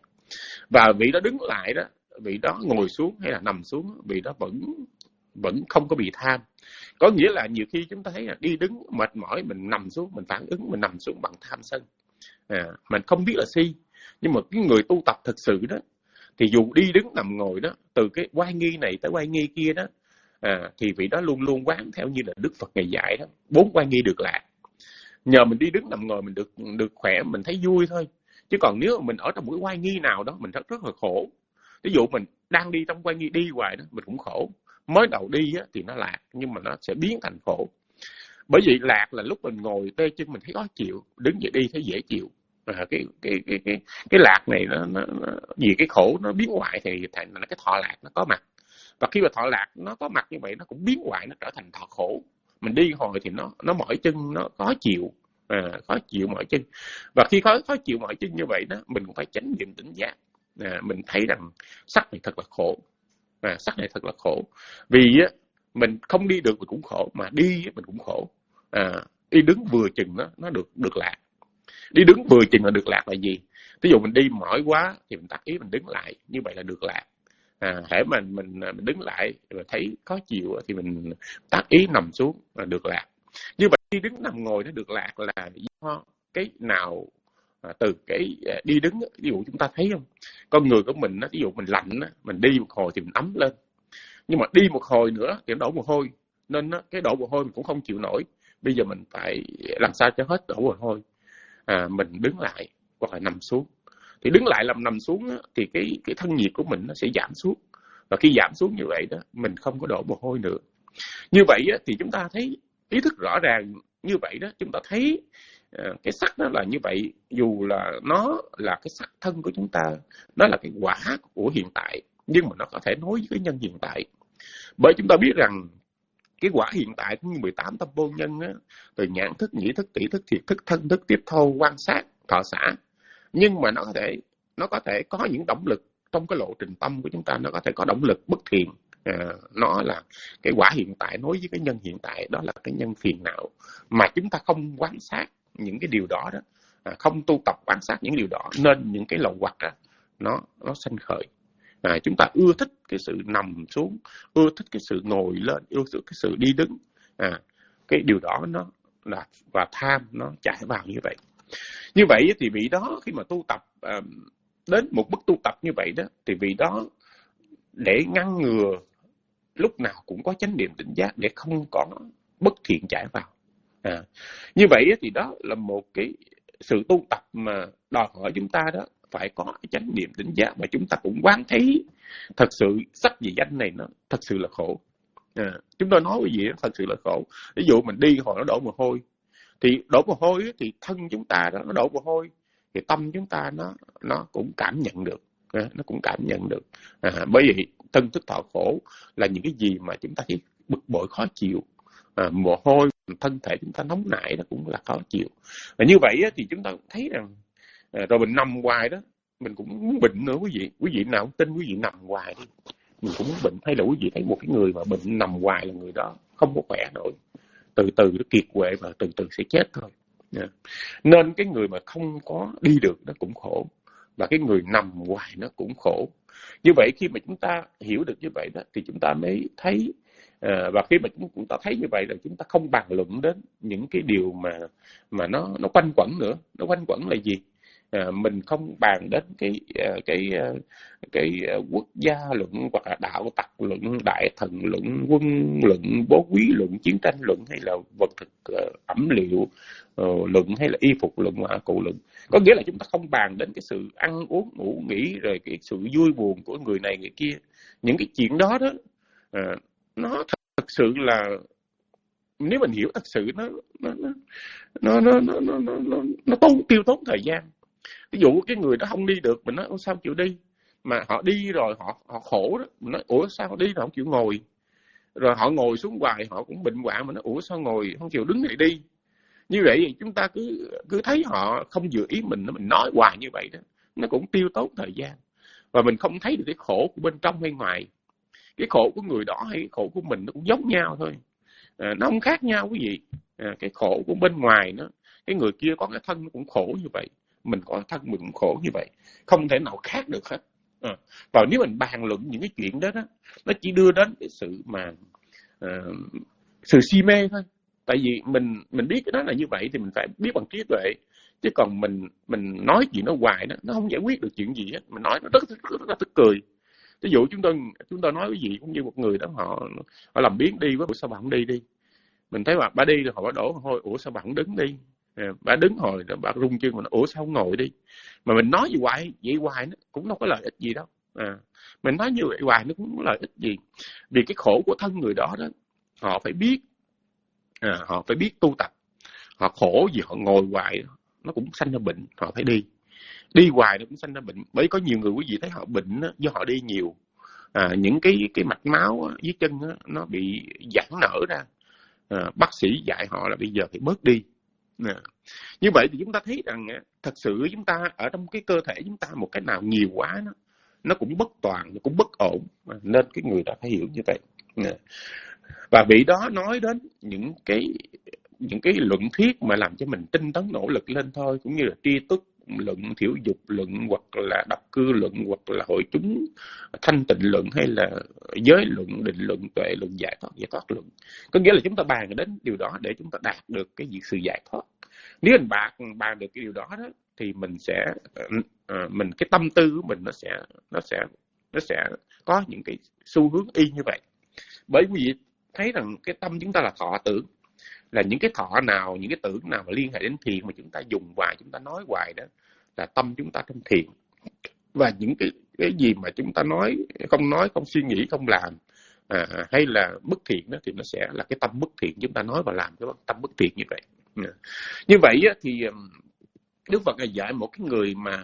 Và vị đó đứng lại đó, vị đó ngồi xuống hay là nằm xuống, vị đó vẫn vẫn không có bị tham. Có nghĩa là nhiều khi chúng ta thấy là đi đứng mệt mỏi, mình nằm xuống, mình phản ứng, mình nằm xuống bằng tham sân, à, mình không biết là si. Nhưng mà cái người tu tập thực sự đó thì dù đi đứng nằm ngồi đó, từ cái oai nghi này tới oai nghi kia đó, à, thì vị đó luôn luôn quán theo như là Đức Phật ngày dạy đó, bốn oai nghi được lạc. Nhờ mình đi đứng nằm ngồi mình được được khỏe, mình thấy vui thôi. Chứ còn nếu mà mình ở trong một cái oai nghi nào đó, mình rất rất là khổ. Ví dụ mình đang đi trong oai nghi đi hoài đó, mình cũng khổ. Mới đầu đi á, thì nó lạc, nhưng mà nó sẽ biến thành khổ. Bởi vì lạc là lúc mình ngồi tê chân mình thấy khó chịu, đứng dậy đi thấy dễ chịu. À, cái cái cái cái cái lạc này nó, nó, nó vì cái khổ nó biến hoại thì thành là cái thọ lạc nó có mặt. Và khi mà thọ lạc nó có mặt như vậy, nó cũng biến hoại, nó trở thành thọ khổ. Mình đi hồi thì nó nó mỏi chân, nó khó chịu, à, khó chịu mỏi chân. Và khi khó khó chịu mỏi chân như vậy đó, mình cũng phải chánh niệm tỉnh giác. À, mình thấy rằng sắc này thật là khổ, à, sắc này thật là khổ. Vì á mình không đi được mình cũng khổ, mà đi mình cũng khổ. À, đi đứng vừa chừng nó nó được được lạc. Đi đứng vừa chừng là được lạc là gì? Ví dụ mình đi mỏi quá thì mình tác ý mình đứng lại, như vậy là được lạc. À, hễ mình mình mình đứng lại rồi thấy khó chịu thì mình tác ý nằm xuống là được lạc. Như vậy đi đứng nằm ngồi nó được lạc là do cái nào, à, từ cái đi đứng. Ví dụ chúng ta thấy không, con người của mình ví dụ mình lạnh mình đi một hồi thì mình ấm lên, nhưng mà đi một hồi nữa thì nó đổ mồ hôi, nên cái đổ mồ hôi mình cũng không chịu nổi. Bây giờ mình phải làm sao cho hết đổ mồ hôi, à, mình đứng lại hoặc là nằm xuống. Thì đứng lại làm nằm xuống á, thì cái cái thân nhiệt của mình nó sẽ giảm xuống, và khi giảm xuống như vậy đó mình không có đổ mồ hôi nữa. Như vậy á, thì chúng ta thấy ý thức rõ ràng như vậy đó, chúng ta thấy uh, cái sắc nó là như vậy, dù là nó là cái sắc thân của chúng ta, nó là cái quả của hiện tại, nhưng mà nó có thể nối với cái nhân hiện tại. Bởi chúng ta biết rằng cái quả hiện tại cũng như mười tám tâm vô nhân á, từ nhãn thức, nhĩ thức, tỷ thức, thiệt thức, thân thức, tiếp thâu, quan sát, thọ xả. Nhưng mà nó có thể nó có thể có những động lực trong cái lộ trình tâm của chúng ta, nó có thể có động lực bất thiện. À, nó là cái quả hiện tại nối với cái nhân hiện tại, đó là cái nhân phiền não mà chúng ta không quan sát những cái điều đó đó, à, không tu tập quan sát những điều đó, nên những cái lậu hoặc á, nó nó sanh khởi. À, chúng ta ưa thích cái sự nằm xuống, ưa thích cái sự ngồi lên, ưa thích cái sự đi đứng, à, cái điều đó nó là và tham nó chạy vào như vậy. Như vậy thì vị đó khi mà tu tập à, đến một mức tu tập như vậy đó, thì vị đó để ngăn ngừa lúc nào cũng có chánh niệm tỉnh giác, để không có bất thiện chạy vào. À, như vậy thì đó là một cái sự tu tập mà đòi hỏi chúng ta đó phải có cái chánh niệm tỉnh giác, mà chúng ta cũng quán thấy thật sự sắc về danh này nó thật sự là khổ. À, chúng tôi nói cái gì đó thật sự là khổ. Ví dụ mình đi hồi nó đổ mồ hôi, thì đổ mồ hôi thì thân chúng ta đó nó đổ mồ hôi, thì tâm chúng ta nó nó cũng cảm nhận được, à, nó cũng cảm nhận được. À, bởi vì thân thức thọ khổ là những cái gì mà chúng ta thấy bực bội khó chịu, à, mồ hôi, thân thể chúng ta nóng nảy nó cũng là khó chịu. Và như vậy á, thì chúng ta thấy rằng à, rồi mình nằm hoài đó mình cũng muốn bệnh nữa quý vị. Quý vị nào không tin, quý vị nằm hoài đi, mình cũng muốn bệnh. Hay là quý vị thấy một cái người mà bệnh nằm hoài là người đó không có khỏe nổi, từ từ nó kiệt quệ và từ từ sẽ chết thôi. Yeah. Nên cái người mà không có đi được nó cũng khổ, và cái người nằm hoài nó cũng khổ. Như vậy khi mà chúng ta hiểu được như vậy đó thì chúng ta mới thấy, à, và khi mà chúng ta thấy như vậy là chúng ta không bàn luận đến những cái điều mà mà nó nó quanh quẩn nữa. Nó quanh quẩn là gì? À, mình không bàn đến cái cái cái, cái quốc gia luận, hoặc là đạo tặc luận, đại thần luận, quân luận, bố quý luận, chiến tranh luận, hay là vật thực uh, ẩm liệu uh, luận, hay là y phục luận, họa cụ luận. Có nghĩa là chúng ta không bàn đến cái sự ăn uống ngủ nghỉ, rồi cái sự vui buồn của người này người kia. Những cái chuyện đó đó uh, nó thật, thật sự là, nếu mình hiểu thật sự, nó nó nó nó nó nó nó nó, nó, nó tốn tiêu tốn thời gian. Ví dụ cái người đó không đi được, mình nói ủa sao chịu đi, mà họ đi rồi họ họ khổ đó, mình nói ủa sao họ đi rồi không chịu ngồi, rồi họ ngồi xuống hoài họ cũng bệnh hoạn, mình nói ủa sao ngồi không chịu đứng dậy đi. Như vậy thì chúng ta cứ cứ thấy họ không vừa ý mình, mình nói hoài như vậy đó, nó cũng tiêu tốn thời gian, và mình không thấy được cái khổ của bên trong hay ngoài. Cái khổ của người đó hay cái khổ của mình nó cũng giống nhau thôi, à, nó không khác nhau quý vị. À, cái khổ của bên ngoài nó, cái người kia có cái thân nó cũng khổ như vậy, mình có thân mình cũng khổ như vậy, không thể nào khác được hết. À, và nếu mình bàn luận những cái chuyện đó, đó nó chỉ đưa đến cái sự mà uh, sự si mê thôi. Tại vì mình mình biết cái đó là như vậy thì mình phải biết bằng trí tuệ, chứ còn mình mình nói chuyện nó hoài đó, nó không giải quyết được chuyện gì hết. Mình nói nó rất rất, rất, rất là tức cười. Ví dụ chúng tôi chúng tôi nói cái gì cũng như một người đó, họ họ làm biến đi quá, sao bạn không đi đi. Mình thấy bà, bà đi rồi họ bà đổ thôi, ủa sao bạn không đứng đi. À, bà đứng hồi đó bà rung chân, mình nói, ủa sao không ngồi đi. Mà mình nói gì hoài vậy hoài nó cũng đâu có lợi ích gì đâu. À, mình nói như vậy hoài nó cũng không có lợi ích gì, vì cái khổ của thân người đó đó họ phải biết, à, họ phải biết tu tập. Họ khổ vì họ ngồi hoài nó cũng sanh ra bệnh, họ phải đi. Đi hoài nó cũng sanh ra bệnh. Bởi có nhiều người quý vị thấy họ bệnh đó, do họ đi nhiều, à, những cái cái mạch máu dưới chân đó, nó bị giãn nở ra. À, bác sĩ dạy họ là bây giờ phải bớt đi. À, như vậy thì chúng ta thấy rằng thật sự chúng ta ở trong cái cơ thể chúng ta một cái nào nhiều quá nó nó cũng bất toàn, nó cũng bất ổn, nên cái người đó phải hiểu như vậy. À, và vị đó nói đến những cái những cái luận thuyết mà làm cho mình tinh tấn nỗ lực lên thôi, cũng như là tri túc luận, thiểu dục luận, hoặc là độc cư luận, hoặc là hội chúng thanh tịnh luận, hay là giới luận, định luận, tuệ luận, giải thoát giải thoát luận. Có nghĩa là chúng ta bàn đến điều đó để chúng ta đạt được cái việc sự giải thoát. Nếu mình bàn bàn được cái điều đó đó thì mình sẽ uh, mình cái tâm tư của mình nó sẽ nó sẽ nó sẽ có những cái xu hướng y như vậy. Bởi vì thấy rằng cái tâm chúng ta là thọ tưởng, là những cái thọ nào, những cái tưởng nào mà liên hệ đến thiền mà chúng ta dùng hoài, chúng ta nói hoài đó là tâm chúng ta trong thiền. Và những cái cái gì mà chúng ta nói, không nói, không suy nghĩ, không làm, à, hay là bất thiện đó, thì nó sẽ là cái tâm bất thiện, chúng ta nói và làm cái tâm bất thiện như vậy. Như vậy thì Đức Phật dạy một cái người mà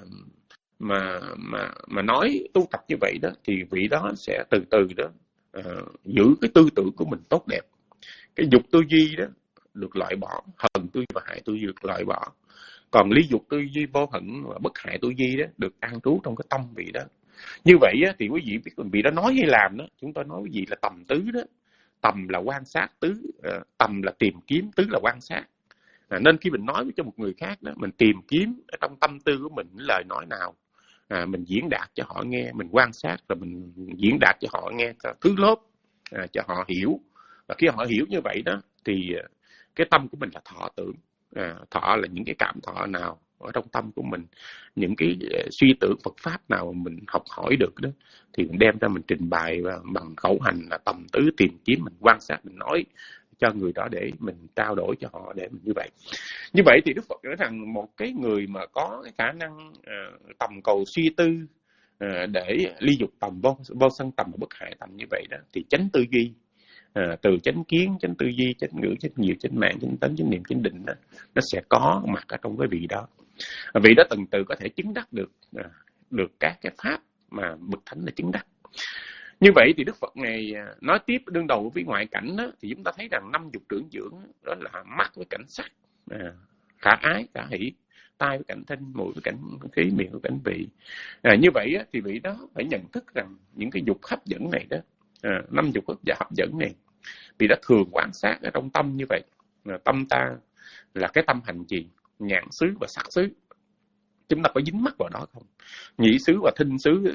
mà mà mà nói tu tập như vậy đó, thì vị đó sẽ từ từ đó uh, giữ cái tư tưởng của mình tốt đẹp. Cái dục tư duy đó được loại bỏ, hận tư duy và hại tư duy được loại bỏ. Còn ly dục tư duy, vô hận và bất hại tư duy đó được an trú trong cái tâm vị đó. Như vậy á, thì quý vị biết vị đó nói hay làm đó, chúng tôi nói cái gì là tầm tứ đó. Tầm là quan sát, tứ uh, tầm là tìm kiếm, tứ là quan sát. À, nên khi mình nói với cho một người khác đó, mình tìm kiếm ở trong tâm tư của mình lời nói nào, à, mình diễn đạt cho họ nghe, mình quan sát rồi mình diễn đạt cho họ nghe thứ lớp, à, cho họ hiểu. Và khi họ hiểu như vậy đó thì cái tâm của mình là thọ tưởng. À, thọ là những cái cảm thọ nào ở trong tâm của mình, những cái suy tưởng Phật pháp nào mà mình học hỏi được đó thì mình đem ra mình trình bày và bằng khẩu hành là tầm tứ tìm kiếm, mình quan sát, mình nói cho người đó để mình trao đổi cho họ để mình như vậy. Như vậy thì Đức Phật nói rằng một cái người mà có cái khả năng uh, tầm cầu suy tư uh, để ly dục tầm vô, vô sân tầm và bất hại tầm như vậy đó, thì chánh tư duy, uh, từ chánh kiến, chánh tư duy, chánh ngữ, chánh nghiệp, chánh mạng, chánh tấn, chánh niệm, chánh định đó, nó sẽ có mặt ở trong cái vị đó. Vị đó từng từ có thể chứng đắc được uh, được các cái pháp mà bậc thánh là chứng đắc. Như vậy thì Đức Phật này nói tiếp đương đầu với ngoại cảnh đó, thì chúng ta thấy rằng năm dục trưởng dưỡng đó là mắt với cảnh sắc, à, khả ái, khả hỷ, tai với cảnh thanh, mũi với cảnh khí, miệng với cảnh vị. À, như vậy á, thì vị đó phải nhận thức rằng những cái dục hấp dẫn này đó, à, năm dục hấp dẫn này, vì đã thường quan sát ở trong tâm như vậy. À, tâm ta là cái tâm hành trì, nhãn xứ và sắc xứ. Chúng ta có dính mắc vào đó không? Nhĩ xứ và thinh xứ,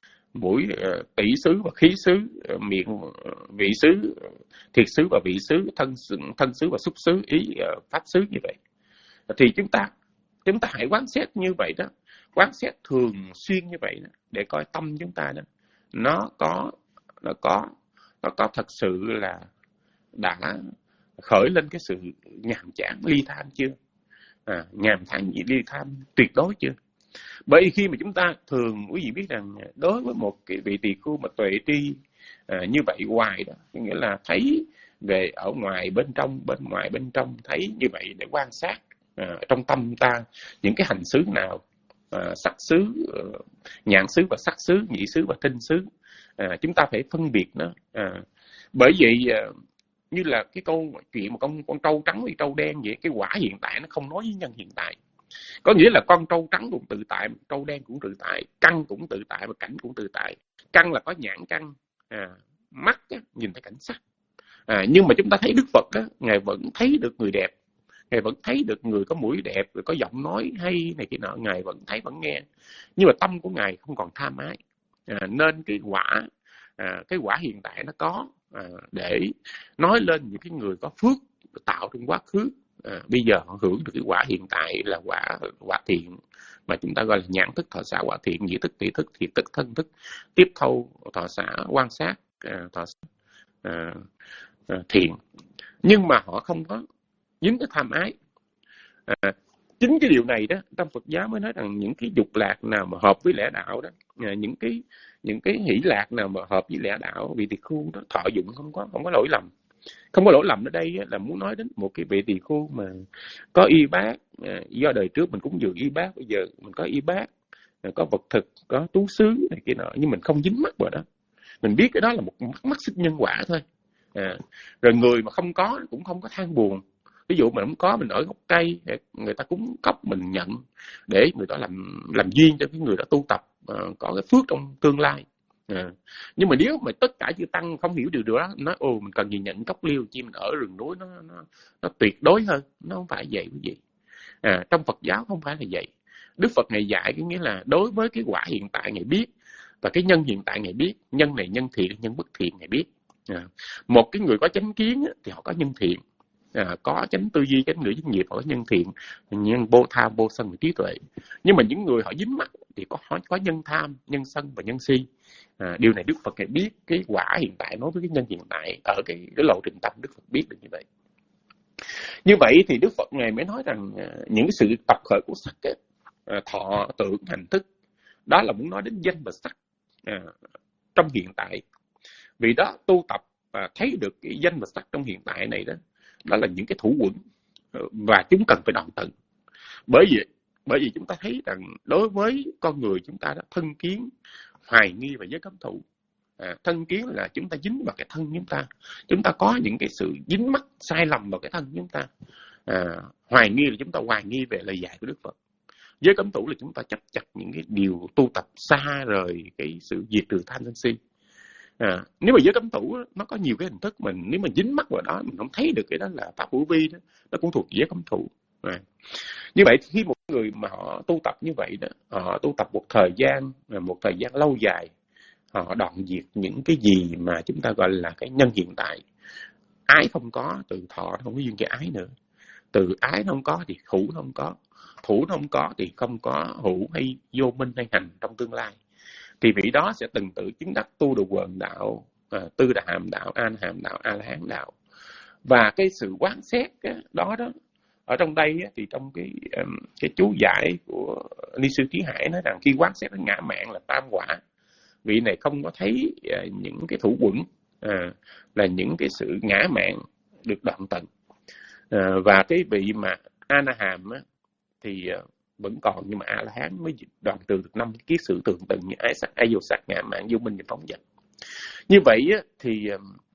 mũi uh, tỷ xứ và khí xứ, uh, miệng uh, vị xứ, uh, thiệt xứ và vị xứ, thân thân xứ và xúc xứ, ý uh, pháp xứ như vậy. Thì chúng ta chúng ta hãy quán xét như vậy đó, quán xét thường xuyên như vậy đó, để coi tâm chúng ta đó nó có nó có nó có thật sự là đã khởi lên cái sự nhàm chán ly tham chưa, à, nhàm chán ly tham tuyệt đối chưa. Bởi vì khi mà chúng ta thường, quý vị biết rằng đối với một cái vị tỳ khưu mà tuệ tri à, như vậy hoài đó, nghĩa là thấy về ở ngoài bên trong, bên ngoài bên trong, thấy như vậy để quan sát à, trong tâm ta những cái hành xứ nào, à, sắc xứ, uh, nhãn xứ và sắc xứ, nhĩ xứ và thinh xứ, à, chúng ta phải phân biệt nó. À, bởi vậy à, như là cái câu chuyện mà con con trâu trắng với trâu đen vậy, cái quả hiện tại nó không nói với nhân hiện tại. Có nghĩa là con trâu trắng cũng tự tại, trâu đen cũng tự tại, căn cũng tự tại và cảnh cũng tự tại. Căn là có nhãn căn, à, mắt á, nhìn thấy cảnh sắc. À, nhưng mà chúng ta thấy Đức Phật á, Ngài vẫn thấy được người đẹp, Ngài vẫn thấy được người có mũi đẹp, rồi có giọng nói hay này kia nọ, Ngài vẫn thấy vẫn nghe. Nhưng mà tâm của Ngài không còn tham ái. À, nên cái quả à, cái quả hiện tại nó có à, để nói lên những cái người có phước tạo trong quá khứ. À, bây giờ họ hưởng được cái quả hiện tại là quả quả thiện mà chúng ta gọi là nhãn thức, thọ xả quả thiện, nhĩ thức, tỷ thức, thiệt thức, thân thức, tiếp thâu, thọ xả, quan sát, à, thọ xả, à, à, thiện. Nhưng mà họ không có dính cái tham ái. À, chính cái điều này đó, trong Phật giáo mới nói rằng những cái dục lạc nào mà hợp với lẽ đạo đó, à, những cái những cái hỷ lạc nào mà hợp với lẽ đạo, vị tỳ khưu đó thọ dụng không có không có lỗi lầm. Không có lỗi lầm ở đây là muốn nói đến một cái vị tỳ khưu mà có y bát, do đời trước mình cũng dường y bát, bây giờ mình có y bát, có vật thực, có tú xứ này kia nọ, nhưng mình không dính mắc vào đó. Mình biết cái đó là một mắc mắc sức nhân quả thôi. À, rồi người mà không có cũng không có than buồn. Ví dụ mình không có, mình ở gốc cây, người ta cúng cốc mình nhận để người ta làm làm duyên cho cái người đó tu tập, uh, có cái phước trong tương lai. À, nhưng mà nếu mà tất cả chư tăng không hiểu điều đó, nói ồ mình cần gì nhận cốc liêu, chi mình ở rừng núi nó nó nó tuyệt đối hơn. Nó không phải vậy quý vị. À, trong Phật giáo không phải là vậy. Đức Phật Ngài dạy cái nghĩa là đối với cái quả hiện tại Ngài biết, và cái nhân hiện tại Ngài biết, nhân này nhân thiện, nhân bất thiện Ngài biết. À, một cái người có chánh kiến thì họ có nhân thiện, à, có chánh tư duy, chánh ngữ, chánh nghiệp, họ có nhân thiện, nhân vô tham, vô sân và trí tuệ. Nhưng mà những người họ dính mắc thì có họ có nhân tham, nhân sân và nhân si. À, điều này Đức Phật Ngài biết cái quả hiện tại nói với cái nhân hiện tại ở cái, cái lộ trình tâm, Đức Phật biết được như vậy. Như vậy thì Đức Phật Ngài mới nói rằng à, những sự tập khởi của sắc ấy, à, thọ, tưởng, hành thức, đó là muốn nói đến danh và sắc à, trong hiện tại. Vì đó tu tập và thấy được cái danh và sắc trong hiện tại này đó, đó là những cái thủ quẩn và chúng cần phải đoạn tận. Bởi vì bởi vì chúng ta thấy rằng đối với con người chúng ta đó, thân kiến, hoài nghi và giới cấm thủ. À, thân kiến là chúng ta dính vào cái thân chúng ta, chúng ta có những cái sự dính mắc sai lầm vào cái thân chúng ta. À, hoài nghi là chúng ta hoài nghi về lời dạy của Đức Phật. Giới cấm thủ là chúng ta chấp chặt những cái điều tu tập xa rời cái sự diệt trừ tham sân si. À, nếu mà giới cấm thủ nó có nhiều cái hình thức, mình nếu mà dính mắc vào đó mình không thấy được cái đó là pháp hữu vi đó, nó cũng thuộc giới cấm thủ. À, như vậy khi một người mà họ tu tập như vậy đó, họ tu tập một thời gian, một thời gian lâu dài, họ đoạn diệt những cái gì mà chúng ta gọi là cái nhân hiện tại. Ái không có, từ thọ không có duyên cái ái nữa, từ ái nó không có thì thủ nó không có, thủ nó không có thì không có hữu hay vô minh hay hành trong tương lai. Thì vị đó sẽ từng tự chứng đắc tu được quần đạo, à, tư đà hàm đạo, an hàm đạo, a la hán đạo. Và cái sự quán xét đó đó ở trong đây thì trong cái cái chú giải của Ni sư Trí Hải nói rằng khi quán xét đến ngã mạn là tam quả, vị này không có thấy những cái thủ quẩn à, là những cái sự ngã mạn được đoạn tận, à, và cái vị mà A Na Hàm á, thì vẫn còn, nhưng mà A La Hán mới đoạn trừ được năm cái sự tường tận như ái sắc, ái vô sắc, ngã mạn, vô minh và phóng dật. Như vậy á, thì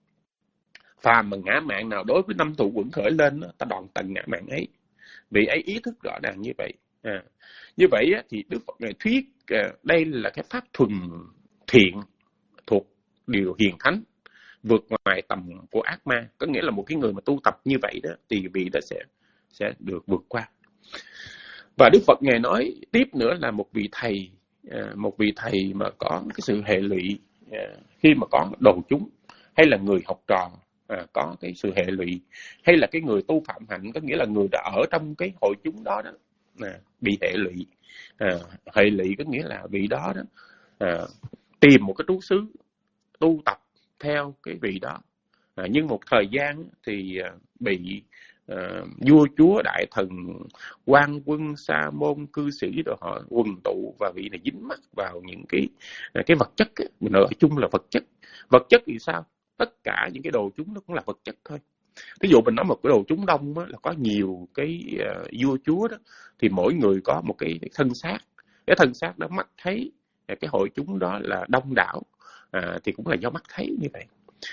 phàm mà ngã mạn nào đối với năm thủ quẩn khởi lên, ta đoạn tận ngã mạn ấy, vị ấy ý thức rõ ràng như vậy. À, như vậy á, thì Đức Phật này thuyết à, đây là cái pháp thuần thiện thuộc điều hiền thánh, vượt ngoài tầm của ác ma. Có nghĩa là một cái người mà tu tập như vậy đó thì vị đó sẽ sẽ được vượt qua. Và Đức Phật ngài nói tiếp nữa là một vị thầy, à, một vị thầy mà có cái sự hệ lụy, à, khi mà có đồ chúng hay là người học trò à, có cái sự hệ lụy, hay là cái người tu phạm hạnh, có nghĩa là người đã ở trong cái hội chúng đó đó à, bị hệ lụy. À, hệ lụy có nghĩa là vị đó đó à, tìm một cái trú xứ tu tập theo cái vị đó, à, nhưng một thời gian thì à, bị à, vua chúa đại thần quan quân sa môn cư sĩ rồi họ quần tụ, và vị này dính mắc vào những cái cái vật chất ấy. Mình nói chung là vật chất. Vật chất thì sao? Tất cả những cái đồ chúng nó cũng là vật chất thôi. Ví dụ mình nói một cái đồ chúng đông á, là có nhiều cái uh, vua chúa đó, thì mỗi người có một cái, cái thân xác. Cái thân xác đó mắt thấy cái hội chúng đó là đông đảo, à, thì cũng là do mắt thấy như vậy.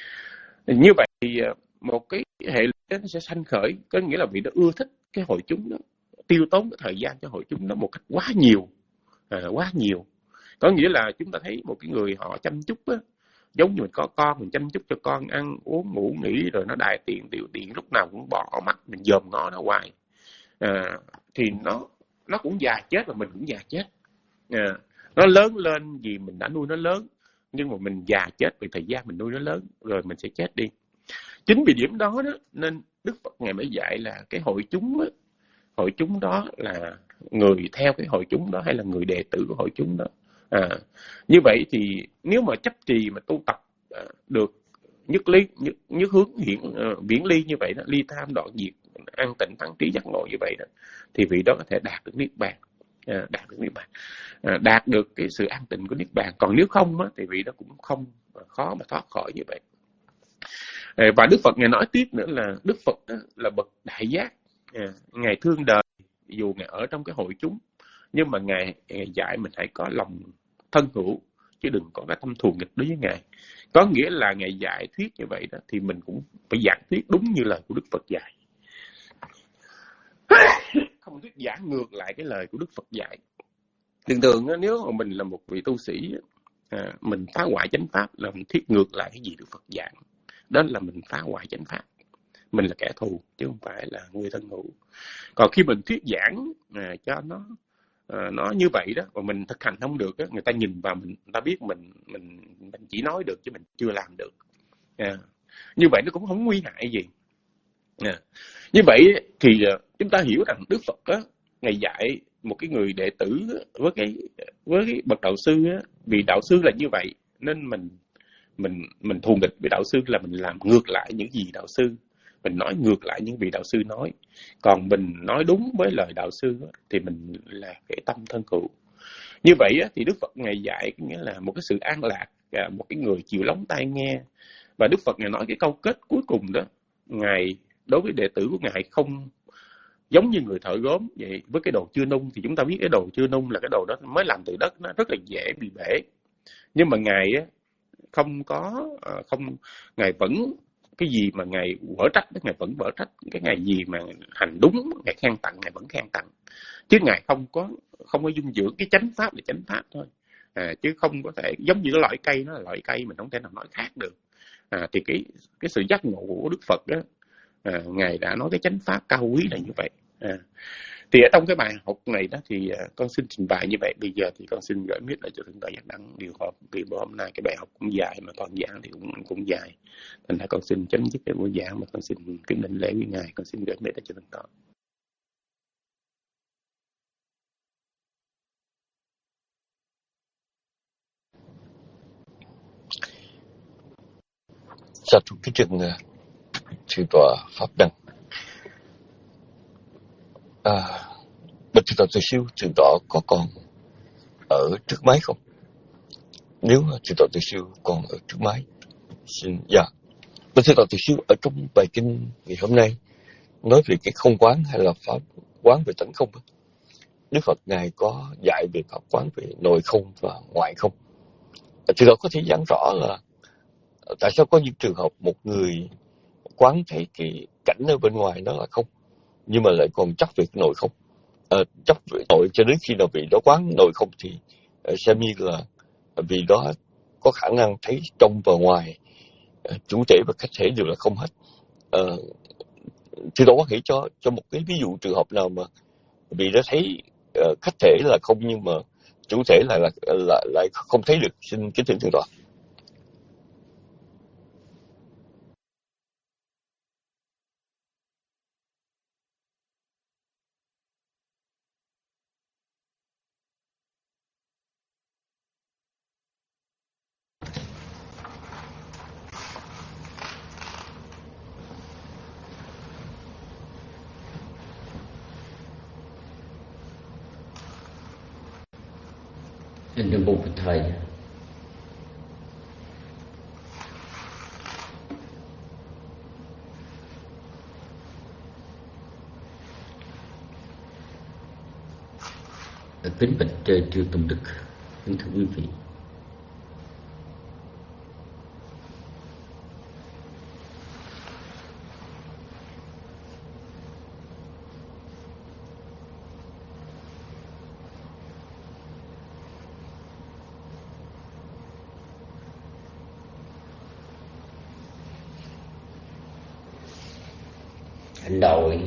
Như vậy thì một cái hệ lụy nó sẽ sanh khởi, có nghĩa là vị đó ưa thích cái hội chúng đó, tiêu tốn cái thời gian cho hội chúng đó một cách quá nhiều, à, quá nhiều. Có nghĩa là chúng ta thấy một cái người họ chăm chút á, giống như mình có con, mình chăm chút cho con ăn uống ngủ nghỉ, rồi nó đài tiền tiểu tiện lúc nào cũng bỏ mắt mình dòm ngó nó hoài, à, thì nó nó cũng già chết và mình cũng già chết. À, nó lớn lên vì mình đã nuôi nó lớn, nhưng mà mình già chết vì thời gian mình nuôi nó lớn, rồi mình sẽ chết đi. Chính vì điểm đó đó nên Đức Phật ngài mới dạy là cái hội chúng đó, hội chúng đó là người theo cái hội chúng đó hay là người đệ tử của hội chúng đó. À, như vậy thì nếu mà chấp trì mà tu tập à, được nhất lý nhất, nhất hướng hiện uh, viễn ly như vậy đó, ly tham đoạn diệt, an tịnh thắng trí giác ngộ như vậy đó, thì vị đó có thể đạt được niết bàn, à, đạt được niết bàn, à, đạt được cái sự an tịnh của niết bàn. Còn nếu không á, thì vị đó cũng không khó mà thoát khỏi như vậy. À, và Đức Phật ngài nói tiếp nữa là Đức Phật đó là bậc đại giác, à, ngài thương đời dù ngài ở trong cái hội chúng, nhưng mà ngài, ngài dạy mình hãy có lòng thân hữu chứ đừng có cái tâm thù nghịch đối với ngài. Có nghĩa là ngài dạy thuyết như vậy đó thì mình cũng phải giảng thuyết đúng như lời của Đức Phật dạy, không thuyết giảng ngược lại cái lời của Đức Phật dạy. Thường thường nếu mà mình là một vị tu sĩ, à, mình phá hoại chánh pháp là mình thuyết ngược lại cái gì Đức Phật dạy, đó là mình phá hoại chánh pháp, mình là kẻ thù chứ không phải là người thân hữu. Còn khi mình thuyết giảng à, cho nó à, nó như vậy đó, mà mình thực hành không được đó, người ta nhìn vào mình, người ta biết mình mình mình chỉ nói được chứ mình chưa làm được. À, như vậy nó cũng không nguy hại gì. À, như vậy thì chúng ta hiểu rằng Đức Phật á, ngài dạy một cái người đệ tử với cái với cái bậc đạo sư á, vì đạo sư là như vậy nên mình mình mình thù nghịch với đạo sư là mình làm ngược lại những gì đạo sư, mình nói ngược lại những vị đạo sư nói. Còn mình nói đúng với lời đạo sư á, thì mình là cái tâm thân hữu. Như vậy á, thì Đức Phật ngài dạy nghĩa là một cái sự an lạc, một cái người chịu lắng tai nghe. Và Đức Phật ngài nói cái câu kết cuối cùng đó, ngài đối với đệ tử của ngài không giống như người thợ gốm vậy. Với cái đồ chưa nung thì chúng ta biết cái đồ chưa nung là cái đồ đó mới làm từ đất, nó rất là dễ bị bể. Nhưng mà ngài á, không có không ngài vẫn cái gì mà ngài vỡ trách, ngài vẫn vỡ trách. Cái ngày gì mà hành đúng ngài khen tặng, ngài vẫn khen tặng, chứ ngài không có không có dung dưỡng. Cái chánh pháp là chánh pháp thôi, à, chứ không có thể giống như cái loại cây, nó là loại cây mình không thể nào nói khác được. À, thì cái cái sự giác ngộ của Đức Phật đó, à, ngài đã nói cái chánh pháp cao quý là như vậy. À, thì ở trong cái bài học này đó thì uh, con xin trình bày như vậy. Bây giờ thì con xin gửi mic lại cho thượng tọa Giác Đăng điều họp, vì bữa hôm nay cái bài học cũng dài mà toàn giảng thì cũng cũng dài, thành ra con xin chấm dứt cái buổi giảng mà con xin kính đảnh lễ với ngài. Con xin gửi mic lại cho thượng tọa. Dạ, kính trình thượng tọa pháp đăng. À, bạch thượng tọa Từ Siêu, thượng tọa có còn ở trước máy không? Nếu thượng tọa Từ Siêu còn ở trước máy, xin dạ. Bạch thượng tọa Từ Siêu, ở trong bài kinh ngày hôm nay nói về cái không quán hay là pháp quán về tánh không, Đức Phật ngài có dạy về pháp quán về nội không và ngoại không. Thượng tọa có thể giảng rõ là tại sao có những trường hợp một người quán thấy cái cảnh ở bên ngoài nó là không, nhưng mà lại còn chấp về cái nội không, à, chấp về nội cho đến khi nào vị đó quán nội không thì uh, xem như là vì đó có khả năng thấy trong và ngoài, uh, chủ thể và khách thể đều là không hết. Uh, thì tôi có thể cho cho một cái ví dụ trường hợp nào mà vì đã thấy uh, khách thể là không nhưng mà chủ thể lại là lại, lại không thấy được, xin kính thưa thượng tọa. Nam mô Phật Thầy. Kính bạch Chư Tôn Đức, kính thưa quý vị. Nội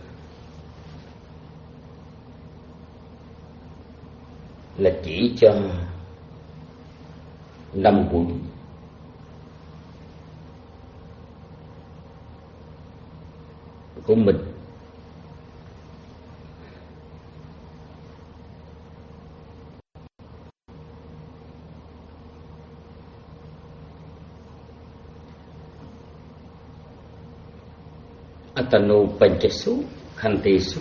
là chỉ cho năm quận của mình. Atano Panchasu Khantesu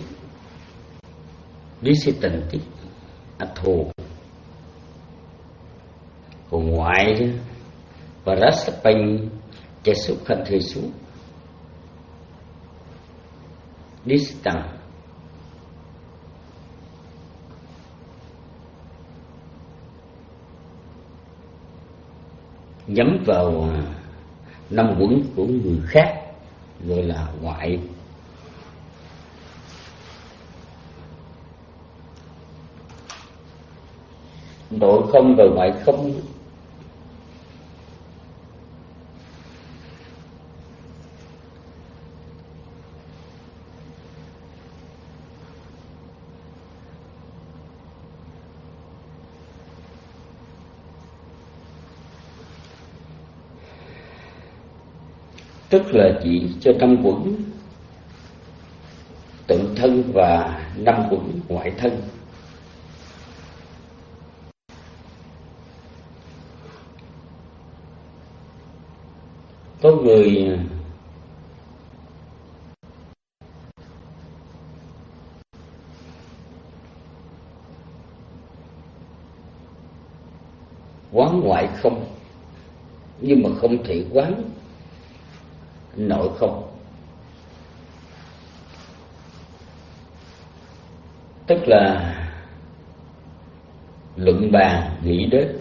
Disitanti Atho. Còn ngoại Parasapanh Chasu Khantesu Disitang. Nhắm vào năm quẩn của người khác gọi là ngoại. Nội không và ngoại không tức là chỉ cho năm quẩn tự thân và năm quẩn ngoại thân. Có người quán ngoại không nhưng mà không thể quán nội không, tức là luận bàn nghĩ đến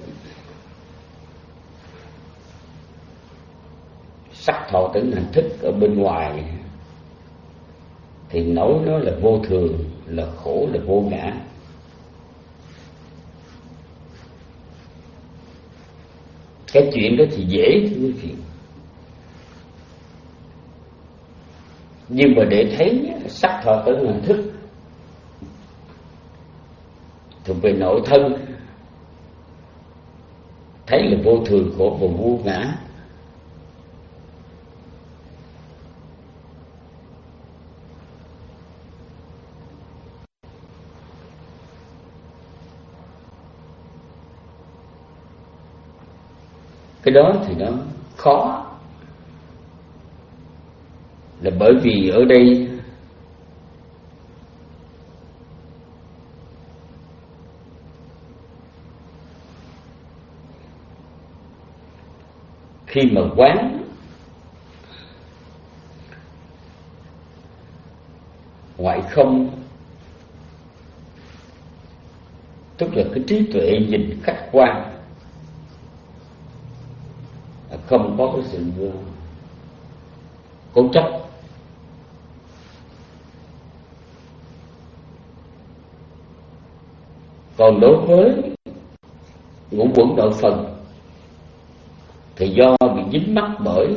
sắc thọ tưởng hành thức ở bên ngoài thì nói nó là vô thường, là khổ, là vô ngã. Cái chuyện đó thì dễ thưa quý vị, nhưng mà để thấy sắc thọ tưởng hành thức thuộc về nội thân, thấy là vô thường, khổ và vô ngã, cái đó thì nó khó. là bởi vì ở đây khi mà quán ngoại không, tức là cái trí tuệ nhìn khách quan, không có cái sự cố chấp. Còn đối với ngũ uẩn nội phần thì do bị dính mắc bởi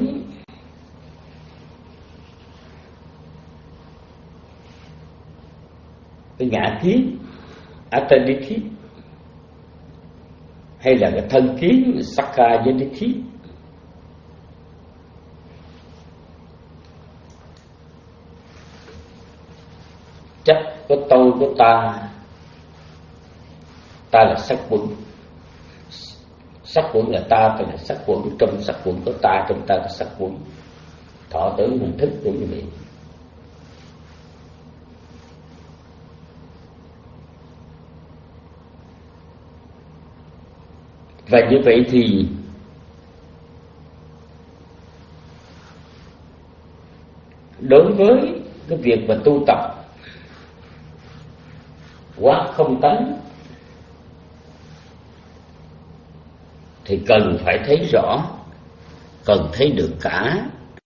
cái ngã kiến Atadithit hay là cái thân kiến Sakkayadithit, chấp có tôi có ta, ta là sắc quẩn, sắc quẩn là ta, ta là sắc quẩn, trong sắc quẩn có ta, trong ta là sắc quẩn, thọ tưởng hình thức của quý vị. Và như vậy thì đối với cái việc mà tu tập quán không tánh thì cần phải thấy rõ, cần thấy được cả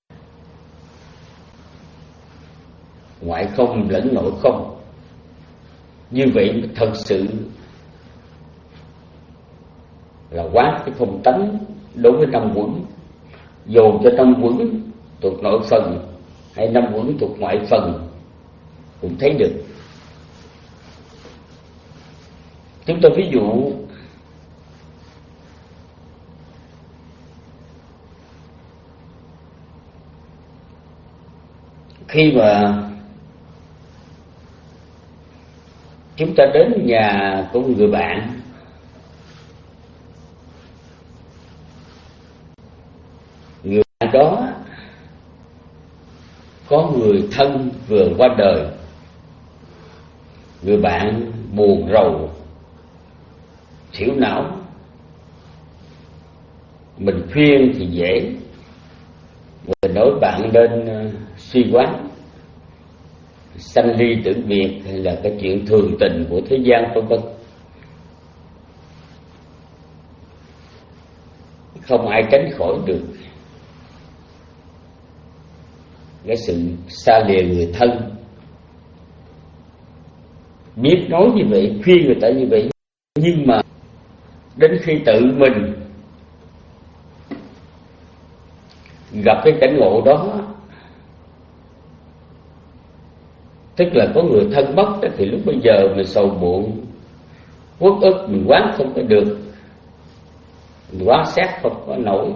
ngoại không lẫn nội không. Như vậy thật sự là quán cái không tánh đối với năm uẩn, dồn cho năm uẩn thuộc nội phần hay năm uẩn thuộc ngoại phần cũng thấy được. Chúng ta ví dụ khi mà chúng ta đến nhà của một người bạn, người bạn đó có người thân vừa qua đời, người bạn buồn rầu thiểu não, mình khuyên thì dễ, mình nói bạn nên suy quán sanh ly tử biệt hay là cái chuyện thường tình của thế gian vân vân. Không ai tránh khỏi được cái sự xa lìa người thân. Biết nói như vậy, khuyên người ta như vậy, nhưng mà đến khi tự mình gặp cái cảnh ngộ đó, tức là có người thân mất, thì lúc bây giờ mình sầu muộn, uất ức, mình quán không có được, mình quán xét không có nổi.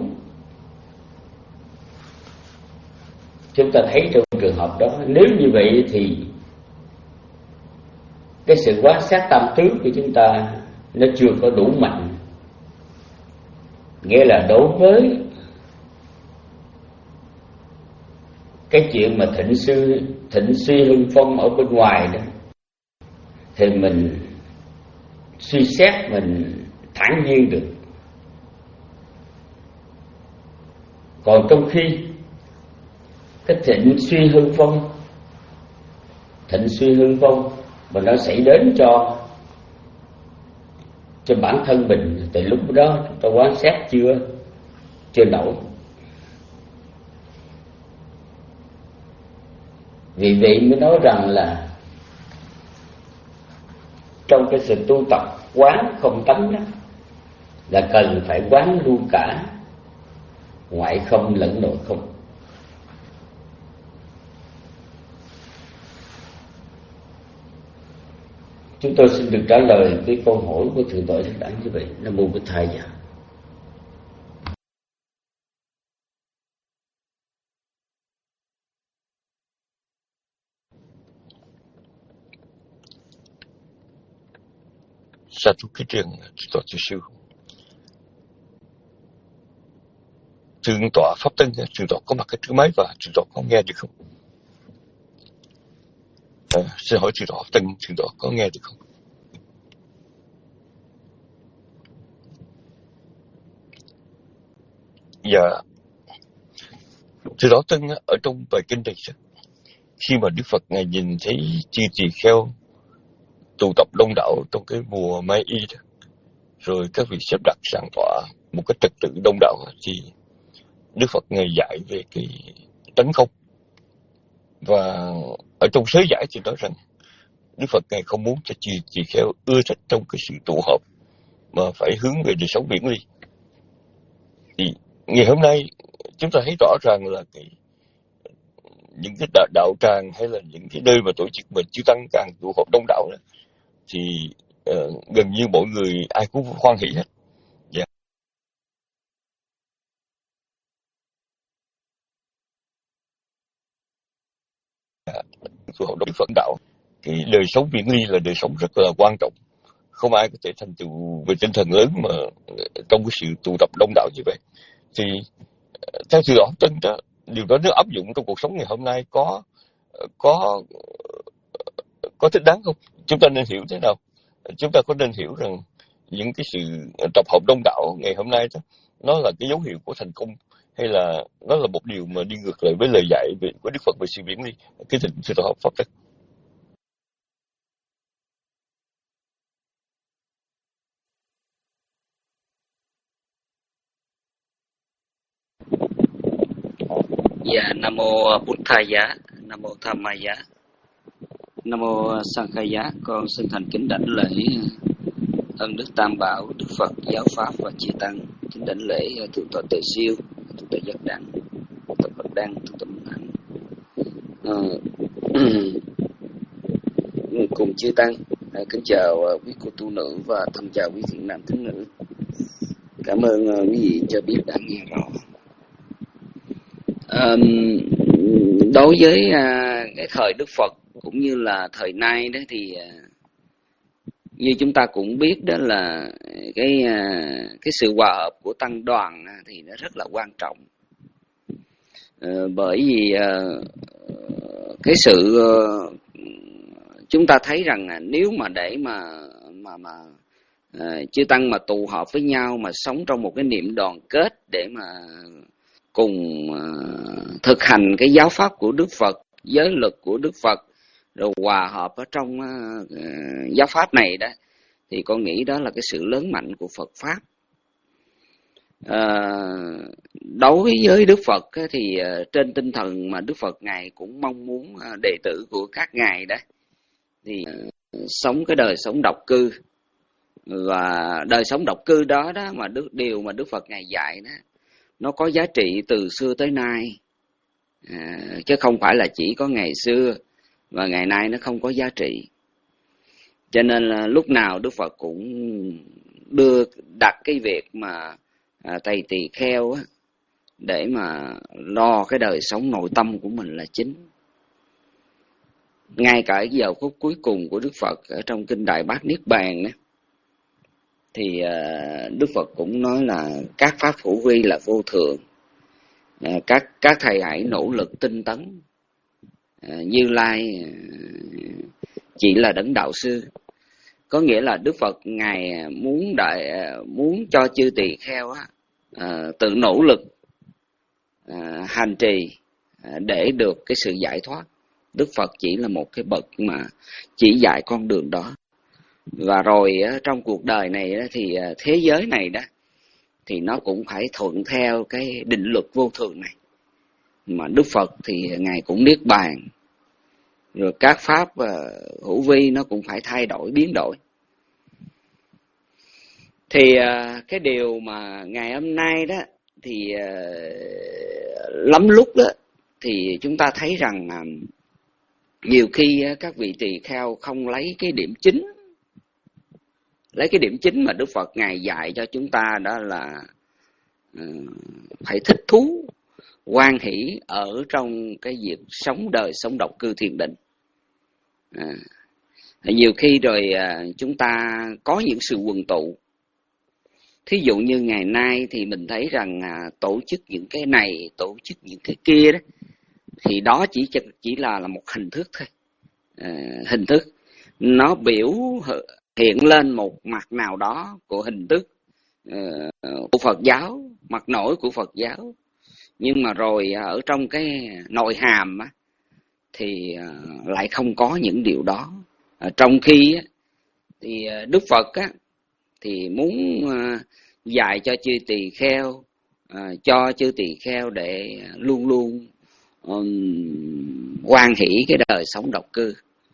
Chúng ta thấy trong trường hợp đó, nếu như vậy thì cái sự quán sát tam tướng của chúng ta nó chưa có đủ mạnh. Nghĩa là đối với cái chuyện mà thịnh sư thịnh suy hưng phong ở bên ngoài đó thì mình suy xét, mình thản nhiên được. Còn trong khi cái thịnh suy hưng phong thịnh suy hưng phong mà nó xảy đến cho cho bản thân mình, thì lúc đó chúng ta quan sát chưa chưa nổi. Vì vậy mới nói rằng là trong cái sự tu tập quán không tánh đó là cần phải quán luôn cả ngoại không lẫn nội không. Chúng tôi xin được trả lời cái câu hỏi của thượng tọa Thích Đẳng như vậy. Nam mô Bích Thầy Dạ. Sa thú cái chuyện thượng tọa Sư Sư, thượng tọa pháp tân, thượng tọa có mặt ở trước máy và thượng tọa có nghe được không? À, xin hỏi sư Đạo Tân, sư Đạo có nghe được không? Dạ, sư Đạo Tân ở trong bài kinh này, khi mà Đức Phật ngài nhìn thấy chư tỳ kheo tụ tập đông đảo trong cái mùa Mai Y đó, rồi các vị xếp đặt sàng tọa một cái trật tự đông đảo, thì Đức Phật ngài dạy về cái tánh không. Và ở trong sớ giải thì nói rằng Đức Phật ngài không muốn cho chư tỳ kheo ưa thích trong cái sự tụ họp, mà phải hướng về đời sống viễn ly. Thì ngày hôm nay chúng ta thấy rõ ràng là cái những cái đạo, đạo tràng hay là những cái nơi mà tổ chức mà chư tăng càng tụ họp đông đảo đó, thì uh, gần như mọi người ai cũng hoan hỷ hết. Dạ. Tụ họp đông phận đạo, cái đời sống viễn ly là đời sống rất là quan trọng. Không ai có thể thành tựu về tinh thần lớn mà trong cái sự tụ tập đông đảo như vậy. Thì theo sư Đạo Tân đó, điều đó nếu áp dụng trong cuộc sống ngày hôm nay có có có thích đáng không? Chúng ta nên hiểu thế nào? Chúng ta có nên hiểu rằng những cái sự tập hợp đông đảo ngày hôm nay đó, nó là cái dấu hiệu của thành công, hay là nó là một điều mà đi ngược lại với lời dạy của Đức Phật về sự viễn ly? Cái thịnh sư Đạo Pháp Tân. Dạ, Nam Mô Bụt Thầy Giá, Nam Mô Tham Ma Giá, Nam Mô Sang Khai Giá. Con xin thành kính đảnh lễ ân đức Tam Bảo, Đức Phật, Giáo Pháp và Chư Tăng. Kính đảnh lễ Thượng tọa Tề Siêu, Thượng tọa Giác Đăng, Thượng tọa Bạch Đăng, Thượng tọa Minh Hạnh, à, cùng Chư Tăng. À, kính chào quý cô tu nữ và thân chào quý thiện nam tín nữ. Cảm ơn quý vị cho biết đã nghe rõ. À, đối với à, cái thời Đức Phật cũng như là thời nay đó thì à, như chúng ta cũng biết đó là cái à, cái sự hòa hợp của tăng đoàn à, thì nó rất là quan trọng. À, bởi vì à, cái sự à, chúng ta thấy rằng à, nếu mà để mà mà mà à, chư tăng mà tụ họp với nhau mà sống trong một cái niệm đoàn kết để mà cùng uh, thực hành cái giáo pháp của Đức Phật, giới luật của Đức Phật, rồi hòa hợp ở trong uh, uh, giáo pháp này đó, thì con nghĩ đó là cái sự lớn mạnh của Phật pháp. Uh, đối với Đức Phật uh, thì uh, trên tinh thần mà Đức Phật ngài cũng mong muốn uh, đệ tử của các ngài đó thì uh, sống cái đời sống độc cư, và đời sống độc cư đó đó mà đức điều mà Đức Phật ngài dạy đó, nó có giá trị từ xưa tới nay, à, chứ không phải là chỉ có ngày xưa và ngày nay nó không có giá trị. Cho nên là lúc nào Đức Phật cũng đưa đặt cái việc mà à, thầy tỳ kheo á, để mà lo cái đời sống nội tâm của mình là chính. Ngay cả cái giờ phút cuối cùng của Đức Phật ở trong kinh Đại Bát Niết Bàn đó, thì uh, Đức Phật cũng nói là các pháp hữu vi là vô thường, uh, các các thầy hãy nỗ lực tinh tấn, uh, Như Lai uh, chỉ là đấng đạo sư. Có nghĩa là Đức Phật ngài muốn đại uh, muốn cho chư tỳ kheo á, uh, tự nỗ lực uh, hành trì uh, để được cái sự giải thoát. Đức Phật chỉ là một cái bậc mà chỉ dạy con đường đó. Và rồi trong cuộc đời này thì thế giới này đó thì nó cũng phải thuận theo cái định luật vô thường này. Mà Đức Phật thì ngài cũng niết bàn, rồi các pháp hữu vi nó cũng phải thay đổi, biến đổi. Thì cái điều mà ngày hôm nay đó thì lắm lúc đó thì chúng ta thấy rằng nhiều khi các vị tỳ kheo không lấy cái điểm chính. Lấy cái điểm chính mà Đức Phật ngài dạy cho chúng ta, đó là uh, phải thích thú, hoan hỷ ở trong cái việc sống đời sống độc cư thiền định. À, nhiều khi rồi uh, chúng ta có những sự quần tụ. Thí dụ như ngày nay thì mình thấy rằng uh, tổ chức những cái này, tổ chức những cái kia đó, thì đó chỉ chỉ là là một hình thức thôi. uh, hình thức, nó biểu hiện lên một mặt nào đó của hình thức uh, của Phật giáo, mặt nổi của Phật giáo. Nhưng mà rồi ở trong cái nội hàm á, thì uh, lại không có những điều đó. Uh, trong khi á, thì uh, Đức Phật á, thì muốn uh, dạy cho chư tỳ kheo, uh, cho chư tỳ kheo để luôn luôn um, hoan hỷ cái đời sống độc cư.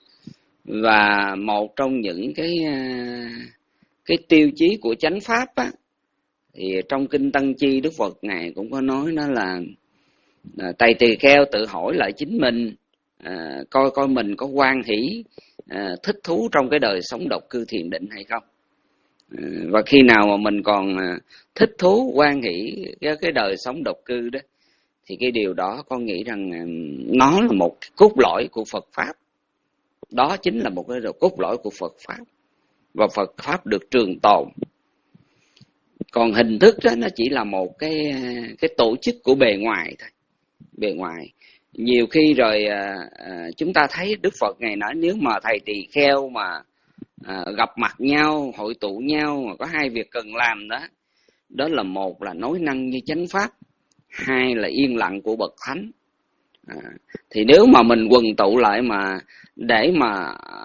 Và một trong những cái uh, cái tiêu chí của chánh pháp á, thì trong kinh Tăng Chi Đức Phật ngài cũng có nói, đó là uh, tỳ tỳ kheo tự hỏi lại chính mình, uh, coi coi mình có hoan hỷ, uh, thích thú trong cái đời sống độc cư thiền định hay không. Và khi nào mà mình còn thích thú, hoan hỷ cái, cái đời sống độc cư đó, thì cái điều đó con nghĩ rằng nó là một cốt lõi của Phật Pháp. Đó chính là một cái cốt lõi của Phật Pháp. Và Phật Pháp được trường tồn. Còn hình thức đó nó chỉ là một cái, cái tổ chức của bề ngoài thôi. Bề ngoài. Nhiều khi rồi à, chúng ta thấy Đức Phật ngày nói nếu mà thầy tỳ kheo mà À, gặp mặt nhau, hội tụ nhau mà có hai việc cần làm đó, đó là một là nói năng như chánh pháp, hai là yên lặng của bậc thánh. À, thì nếu mà mình quần tụ lại mà để mà à,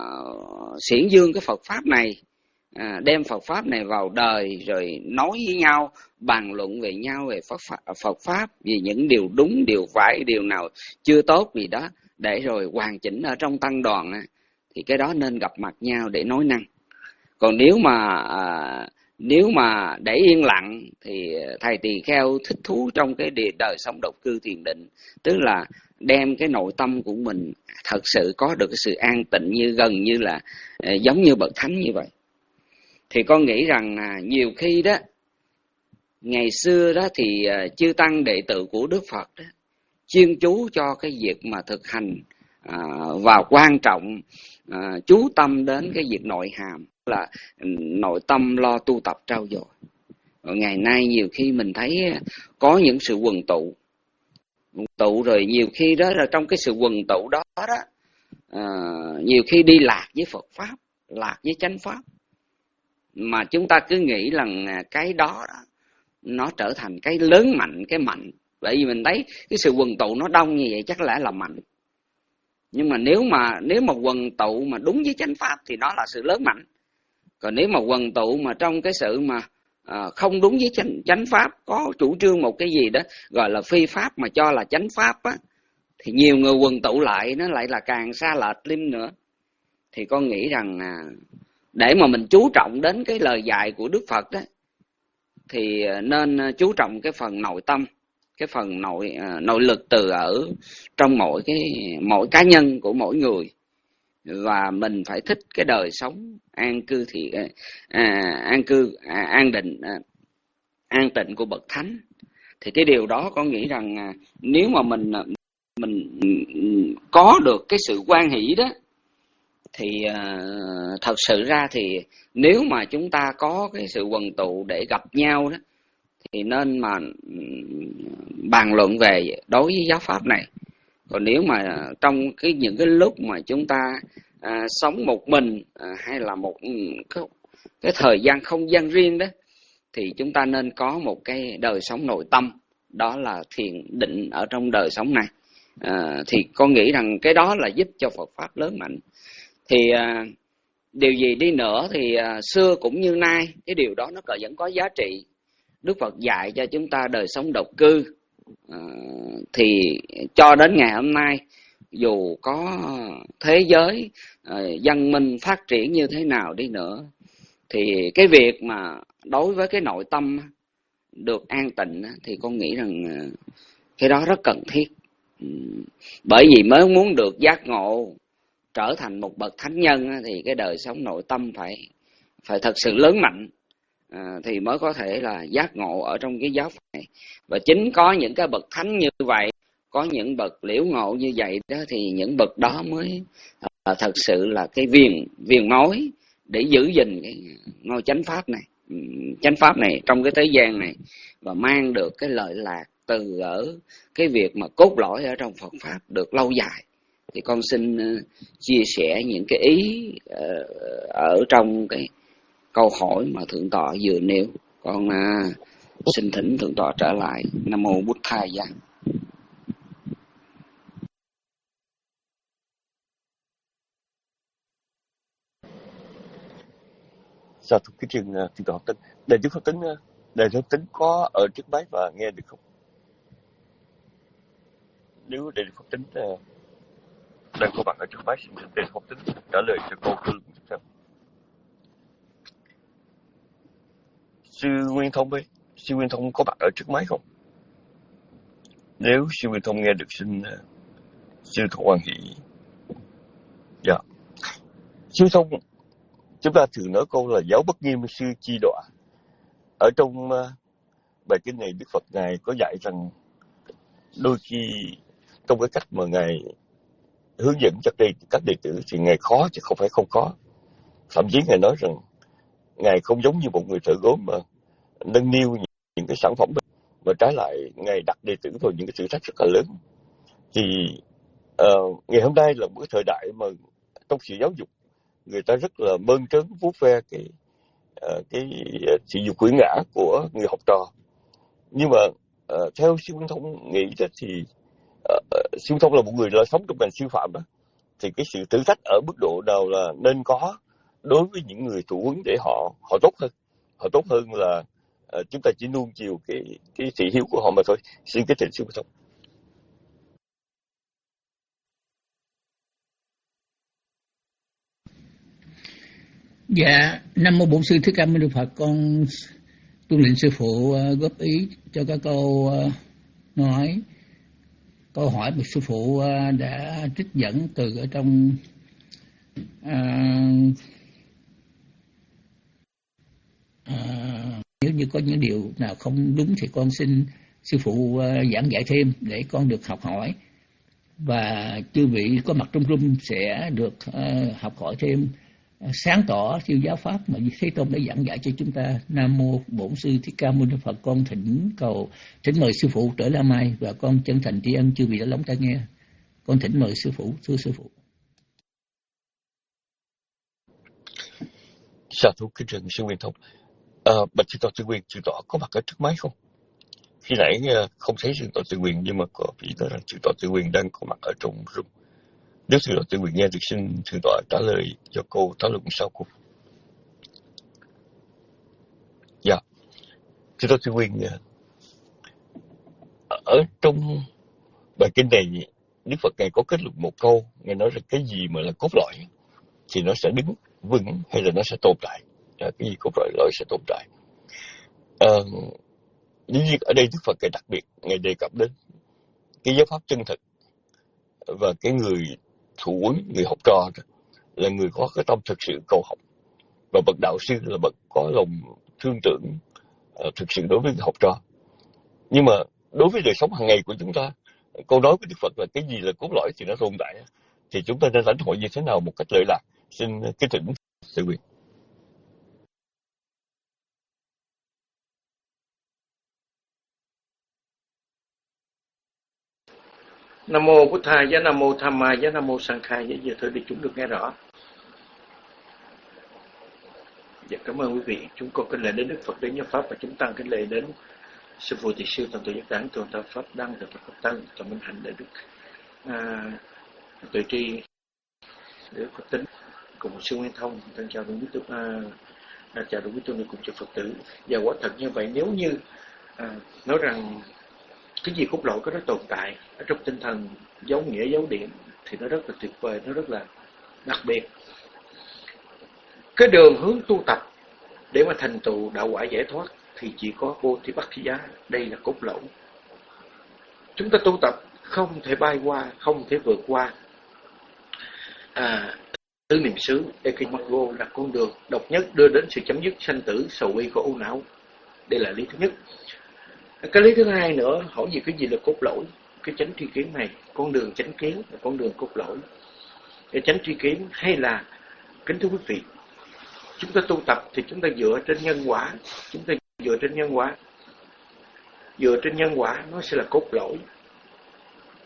xiển dương cái Phật pháp này, à, đem Phật pháp này vào đời rồi nói với nhau, bàn luận về nhau về Phật pháp, Phật pháp, về những điều đúng, điều phải, điều nào chưa tốt gì đó, để rồi hoàn chỉnh ở trong tăng đoàn, thì cái đó nên gặp mặt nhau để nói năng. Còn nếu mà à, nếu mà để yên lặng thì thầy tỳ kheo thích thú trong cái đời sống độc cư thiền định, tức là đem cái nội tâm của mình thật sự có được cái sự an tịnh, như gần như là à, giống như bậc thánh như vậy. Thì con nghĩ rằng à, nhiều khi đó, ngày xưa đó thì à, chư tăng đệ tử của Đức Phật đó chuyên chú cho cái việc mà thực hành à, và quan trọng à, chú tâm đến cái việc nội hàm, là nội tâm lo tu tập trau dồi. Ngày nay nhiều khi mình thấy có những sự quần tụ, quần tụ rồi nhiều khi đó là trong cái sự quần tụ đó đó, à, nhiều khi đi lạc với Phật pháp, lạc với chánh pháp, mà chúng ta cứ nghĩ rằng cái đó, đó nó trở thành cái lớn mạnh, cái mạnh. Bởi vì mình thấy cái sự quần tụ nó đông như vậy chắc lẽ là mạnh. Nhưng mà nếu mà nếu mà quần tụ mà đúng với chánh pháp thì nó là sự lớn mạnh. Còn nếu mà quần tụ mà trong cái sự mà à, không đúng với chánh, chánh pháp, có chủ trương một cái gì đó gọi là phi pháp mà cho là chánh pháp á, thì nhiều người quần tụ lại nó lại là càng xa lệch thêm nữa. Thì con nghĩ rằng à, để mà mình chú trọng đến cái lời dạy của Đức Phật đó, thì nên chú trọng cái phần nội tâm, cái phần nội à, nội lực từ ở trong mỗi cái mỗi cá nhân của mỗi người. Và mình phải thích cái đời sống an cư thì à, an cư à, an định à, an tịnh của bậc thánh. Thì cái điều đó con nghĩ rằng à, nếu mà mình mình có được cái sự hoan hỷ đó, thì à, thật sự ra thì nếu mà chúng ta có cái sự quần tụ để gặp nhau đó, thì nên mà bàn luận về đối với giáo pháp này. Còn nếu mà trong cái những cái lúc mà chúng ta à, sống một mình à, hay là một cái, cái thời gian không gian riêng đó, thì chúng ta nên có một cái đời sống nội tâm, đó là thiền định ở trong đời sống này. À, thì con nghĩ rằng cái đó là giúp cho Phật pháp lớn mạnh. Thì à, điều gì đi nữa thì à, xưa cũng như nay, cái điều đó nó vẫn có giá trị. Đức Phật dạy cho chúng ta đời sống độc cư, à, thì cho đến ngày hôm nay, dù có thế giới à, văn minh phát triển như thế nào đi nữa, thì cái việc mà đối với cái nội tâm được an tịnh thì con nghĩ rằng cái đó rất cần thiết. Bởi vì mới muốn được giác ngộ, trở thành một bậc thánh nhân, thì cái đời sống nội tâm phải phải thật sự lớn mạnh, à, thì mới có thể là giác ngộ ở trong cái giáo pháp này. Và chính có những cái bậc thánh như vậy, có những bậc liễu ngộ như vậy đó, thì những bậc đó mới à, thật sự là cái viền viền mối để giữ gìn cái ngôi chánh pháp này, chánh pháp này trong cái thế gian này, và mang được cái lợi lạc từ ở cái việc mà cốt lõi ở trong Phật pháp được lâu dài. thì con xin chia sẻ những cái ý ở trong cái câu hỏi mà thượng tọa vừa nêu. Con xin thỉnh thượng tọa trở lại. Nam mô Bụt Thầy Giá. Sao thuộc cái trường thượng tọa Tính, đại đức Pháp Tính, đại đức Tính có ở trước máy và nghe được không? Nếu đại đức Pháp Tính đang có mặt ở trước máy, xin đại đức Pháp Tính trả lời cho câu hỏi tiếp theo. Sư Nguyên Thông ơi, sư Nguyên Thông có mặt ở trước máy không? Nếu sư Nguyên Thông nghe được, xin sư Thông hoan hỷ. Dạ. Sư Thông, chúng ta thường nói câu là giáo bất nghiêm sư chi đọa. Ở trong uh, bài kinh này, Đức Phật Ngài có dạy rằng đôi khi trong cái cách mà Ngài hướng dẫn cho đây các đệ tử thì Ngài khó chứ không phải không khó. Thậm chí Ngài nói rằng Ngài không giống như một người thợ gốm mà nâng niu những, những cái sản phẩm, mà trái lại Ngài đặt đệ tử vào những cái thử thách rất là lớn. Thì uh, ngày hôm nay là một cái thời đại mà trong sự giáo dục người ta rất là mơn trớn vuốt ve cái uh, cái uh, sự dục quỷ ngã của người học trò. Nhưng mà uh, theo sư Nguyên Thông nghĩ đó thì uh, uh, sư Nguyên Thông là một người là sống trong ngành sư phạm đó, thì cái sự thử thách ở mức độ nào là nên có đối với những người thụ huấn để họ họ tốt hơn, họ tốt hơn là uh, chúng ta chỉ nuông chiều cái cái thị hiếu của họ mà thôi. Xin cái thỉnh sư Nguyên Thông. Dạ, Nam mô Bổn Sư Thích Ca Mâu Ni Phật. Con tuân lệnh sư phụ uh, góp ý cho các câu uh, nói câu hỏi mà sư phụ uh, đã trích dẫn từ ở trong uh, uh, nếu như có những điều nào không đúng thì con xin sư phụ uh, giảng giải thêm để con được học hỏi, và chư vị có mặt trong room sẽ được uh, học hỏi thêm, sáng tỏ siêu giáo pháp mà Thế Tôn đã giảng dạy cho chúng ta. Nam mô Bổn Sư Thích Ca Mâu Ni Phật. Con thỉnh cầu thỉnh mời sư phụ trở La Mai, và con chân thành tri ân chư vị đã lắng tai nghe. Con thỉnh mời sư phụ. Thưa sư phụ. Sa thú kính trình sư Nguyên Thông. À, bạch sư tọa Tư Nguyên, sư tọa có mặt ở trước máy không? Khi nãy không thấy sư tọa Tư Nguyên, nhưng mà có vị nói rằng sư tọa Tư Nguyên đang có mặt ở trong room. Nếu sư tọa Tư Nguyên nghe được, xin sư tọa trả lời cho câu thảo luận sau cùng. Dạ, sư tọa Tư Nguyên, ở trong bài kinh này Đức Phật Ngài có kết luận một câu, Ngài nói rằng cái gì mà là cốt lõi thì nó sẽ đứng vững hay là nó sẽ tồn tại. À, cái gì cốt lõi lõi sẽ tồn tại. À, dĩ nhiên ở đây Đức Phật Ngài đặc biệt Ngài đề cập đến cái giáo pháp chân thực, và cái người thụ huấn, người học trò là người có cái tâm thực sự cầu học, và bậc đạo sư là bậc có lòng thương tưởng uh, thực sự đối với người học trò. Nhưng mà đối với đời sống hàng ngày của chúng ta, câu nói của Đức Phật là cái gì là cốt lõi thì nó tồn tại, thì chúng ta nên lãnh hội như thế nào một cách lợi lạc? Xin kính thỉnh Sư Quyền. Nam mô Bụt Thầy Giá, Nam mô Tham Ma Giá, Nam mô Sang Khai Giá. Giờ thưa đi chúng được nghe rõ. Dạ, cảm ơn quý vị. Chúng con kính lễ đến Đức Phật, đến Giáo Pháp, và chúng tăng kính lễ đến Sư Phụ Tỳ Sư Toàn Tự Giác Đản, Toàn Tạo Pháp Đăng, Toàn Pháp Tăng, Toàn Minh Hạnh, để Đức à, Tuệ Tri, để Đức Phật Tính cùng Sư Nguyên Thông. Thân chào đúng quý tôn, à, chào đúng quý tôn cùng cho Phật tử. Và quả thật như vậy, nếu như à, nói rằng cái gì cốt lõi có nó tồn tại ở trong tinh thần dấu nghĩa dấu điểm thì nó rất là tuyệt vời, nó rất là đặc biệt. Cái đường hướng tu tập để mà thành tựu đạo quả giải thoát thì chỉ có Bồ Thí Bát Thí Giá, đây là cốt lõi. Chúng ta tu tập không thể bay qua, không thể vượt qua à, tứ niệm xứ Ekimago là con đường độc nhất đưa đến sự chấm dứt sanh tử sầu bi của ưu não. Đây là lý thứ nhất. Cái lý thứ hai nữa, hỏi gì cái gì là cốt lõi? Cái chánh tri kiến này, con đường chánh kiến là con đường cốt lõi. Cái chánh tri kiến hay là, kính thưa quý vị, chúng ta tu tập thì chúng ta dựa trên nhân quả, chúng ta dựa trên nhân quả, dựa trên nhân quả nó sẽ là cốt lõi.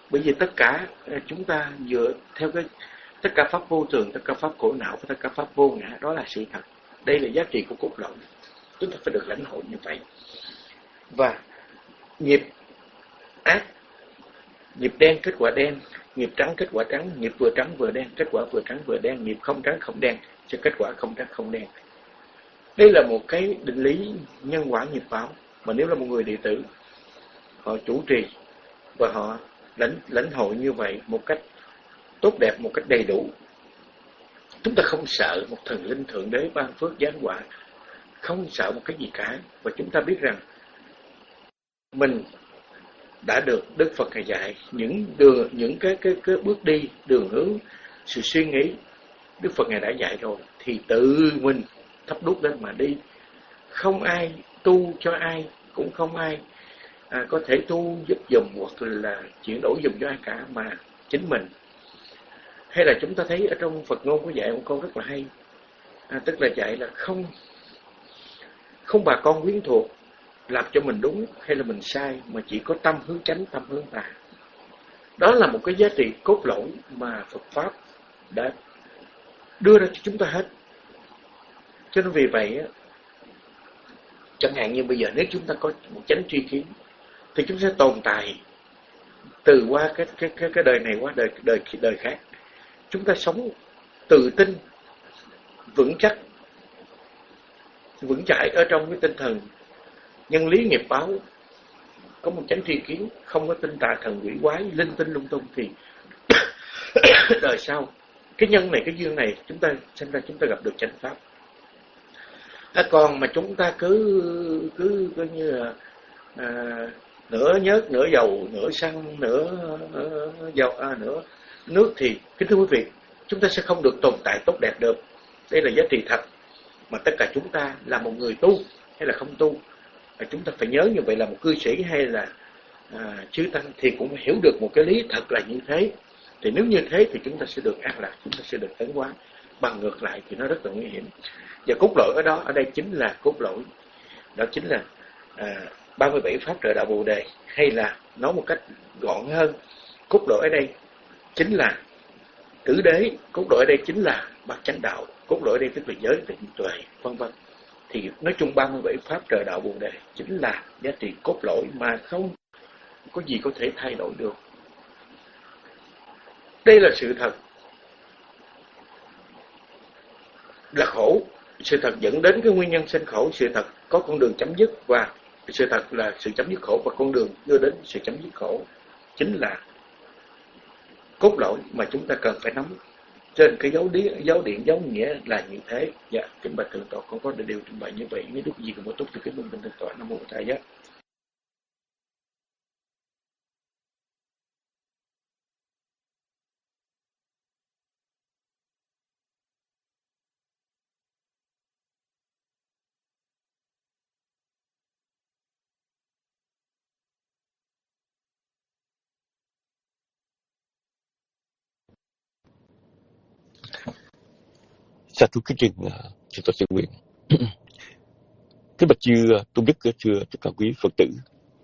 Bởi vì tất cả chúng ta dựa theo cái tất cả pháp vô thường, tất cả pháp khổ não và tất cả pháp vô ngã, đó là sự thật. Đây là giá trị của cốt lõi. Chúng ta phải được lãnh hội như vậy. Và nghiệp ác, nghiệp đen kết quả đen, nghiệp trắng kết quả trắng, nghiệp vừa trắng vừa đen, kết quả vừa trắng vừa đen, nghiệp không trắng không đen, cho kết quả không trắng không đen. Đây là một cái định lý nhân quả nghiệp báo mà nếu là một người đệ tử, họ chủ trì và họ lãnh lãnh hội như vậy một cách tốt đẹp, một cách đầy đủ, chúng ta không sợ một thần linh thượng đế ban phước giáng quả, không sợ một cái gì cả. Và chúng ta biết rằng mình đã được Đức Phật Ngài dạy những đường, những cái cái cái bước đi, đường hướng, sự suy nghĩ, Đức Phật Ngài đã dạy rồi, thì tự mình thắp đuốc lên mà đi. Không ai tu cho ai, cũng không ai à, có thể tu giúp dùm hoặc là chuyển đổi dùm cho ai cả, mà chính mình. Hay là chúng ta thấy ở trong Phật ngôn có dạy một câu rất là hay, à, tức là dạy là không không bà con quyến thuộc làm cho mình đúng hay là mình sai, mà chỉ có tâm hướng chánh, tâm hướng tà. Đó là một cái giá trị cốt lõi mà Phật Pháp đã đưa ra cho chúng ta hết. Cho nên vì vậy, chẳng hạn như bây giờ nếu chúng ta có một chánh tri kiến, thì chúng sẽ tồn tại từ qua cái cái cái cái đời này qua đời đời đời khác. Chúng ta sống tự tin, vững chắc, vững chãi ở trong cái tinh thần nhân lý nghiệp báo, có một chánh tri kiến, không có tin tà thần quỷ quái, linh tinh lung tung, thì đời sau cái nhân này, cái duyên này, chúng ta sinh ra chúng ta gặp được chánh pháp. À, còn mà chúng ta cứ cứ coi như là à, nửa nhớt, nửa dầu, nửa xăng, nửa uh, dầu, à, nửa nước, thì kính thưa quý vị, chúng ta sẽ không được tồn tại tốt đẹp được. Đây là giá trị thật mà tất cả chúng ta là một người tu hay là không tu, à, chúng ta phải nhớ như vậy. Là một cư sĩ hay là à, chư tăng thì cũng hiểu được một cái lý thật là như thế. Thì nếu như thế thì chúng ta sẽ được an lạc, chúng ta sẽ được tấn hóa. Bằng ngược lại thì nó rất là nguy hiểm. Và cốt lõi ở đó, ở đây chính là cốt lõi, đó chính là à, ba mươi bảy pháp trợ đạo Bồ Đề, hay là nói một cách gọn hơn, cốt lõi ở đây chính là tứ đế, cốt lõi ở đây chính là bát chánh đạo, cốt lõi ở đây tức là giới định tuệ, vân vân. Thì nói chung ba mươi bảy pháp trợ đạo Bồ Đề chính là giá trị cốt lõi mà không có gì có thể thay đổi được. Đây là sự thật là khổ, sự thật dẫn đến cái nguyên nhân sinh khổ, sự thật có con đường chấm dứt, và sự thật là sự chấm dứt khổ và con đường đưa đến sự chấm dứt khổ chính là cốt lõi mà chúng ta cần phải nắm. Trên cái dấu điện, dấu điện, dấu nghĩa là như thế. Dạ, kính bạch thượng tọa, con có điều trình bày như vậy. Nếu đức gì cũng có tốt thì kính mừng thượng tọa. Nam mô Bổn Thầy. Sa thú kính trình chư Tôn Sư Nguyện. Kính bạch chư tôn đức, thưa tất cả quý Phật tử.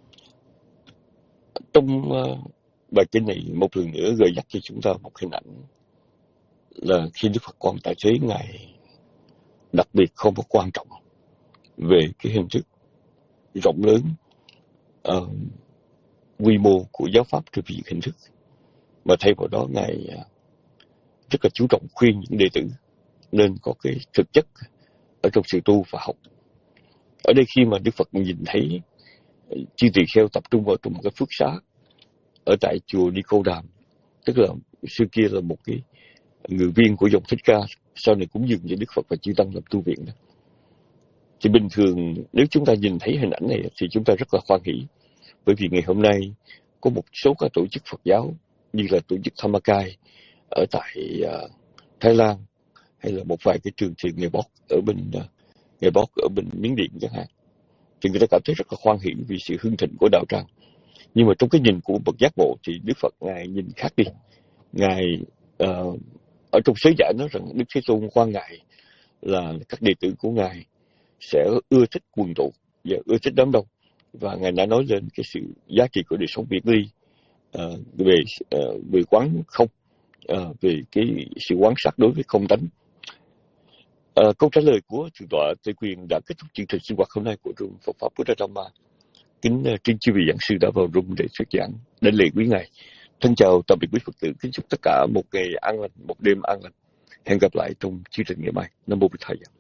Trong uh, bài kinh này một lần nữa gợi nhắc cho chúng ta một hình ảnh là khi Đức Phật còn tại thế, Ngài đặc biệt không có quan trọng về cái hình thức rộng lớn, uh, quy mô của giáo pháp từ việc hình thức, mà thay vào đó Ngài uh, rất là chú trọng khuyên những đệ tử nên có cái thực chất ở trong sự tu và học. Ở đây khi mà Đức Phật nhìn thấy chư tỳ kheo tập trung vào trong một cái phước xá ở tại chùa Ni Cô Đàm, tức là xưa kia là một cái người viên của dòng Thích Ca, sau này cũng dừng cho Đức Phật và chư tăng làm tu viện đó. Thì bình thường nếu chúng ta nhìn thấy hình ảnh này thì chúng ta rất là hoan hỷ, bởi vì ngày hôm nay có một số các tổ chức Phật giáo như là tổ chức Thammakai ở tại uh, Thái Lan, hay là một vài cái trường thiền Nghề Bót ở bên uh, Nghề Bót ở bên Miến Điện chẳng hạn, thì người ta cảm thấy rất là hoan hỷ vì sự hưng thịnh của đạo tràng. Nhưng mà trong cái nhìn của bậc giác ngộ thì Đức Phật Ngài nhìn khác đi. Ngài uh, ở trong sớ giải nói rằng Đức Thế Tôn quan Ngài là các đệ tử của Ngài sẽ ưa thích quần tụ và ưa thích đám đông, và Ngài đã nói lên cái sự giá trị của đời sống biệt ly uh, về uh, về quán không, uh, về cái sự quán sát đối với không tánh. Uh, câu trả lời của thượng tọa Tây Quyền đã kết thúc chương trình sinh hoạt hôm nay của room Phật pháp Buddha Dhamma. Kính uh, trên chư vị giảng sư đã vào room để thuyết giảng, đến lễ quý ngài. Thân chào tạm biệt quý Phật tử, kính chúc tất cả một ngày an lành, một đêm an lành. Hẹn gặp lại trong chương trình ngày mai. Nam mô Bổn Thầy.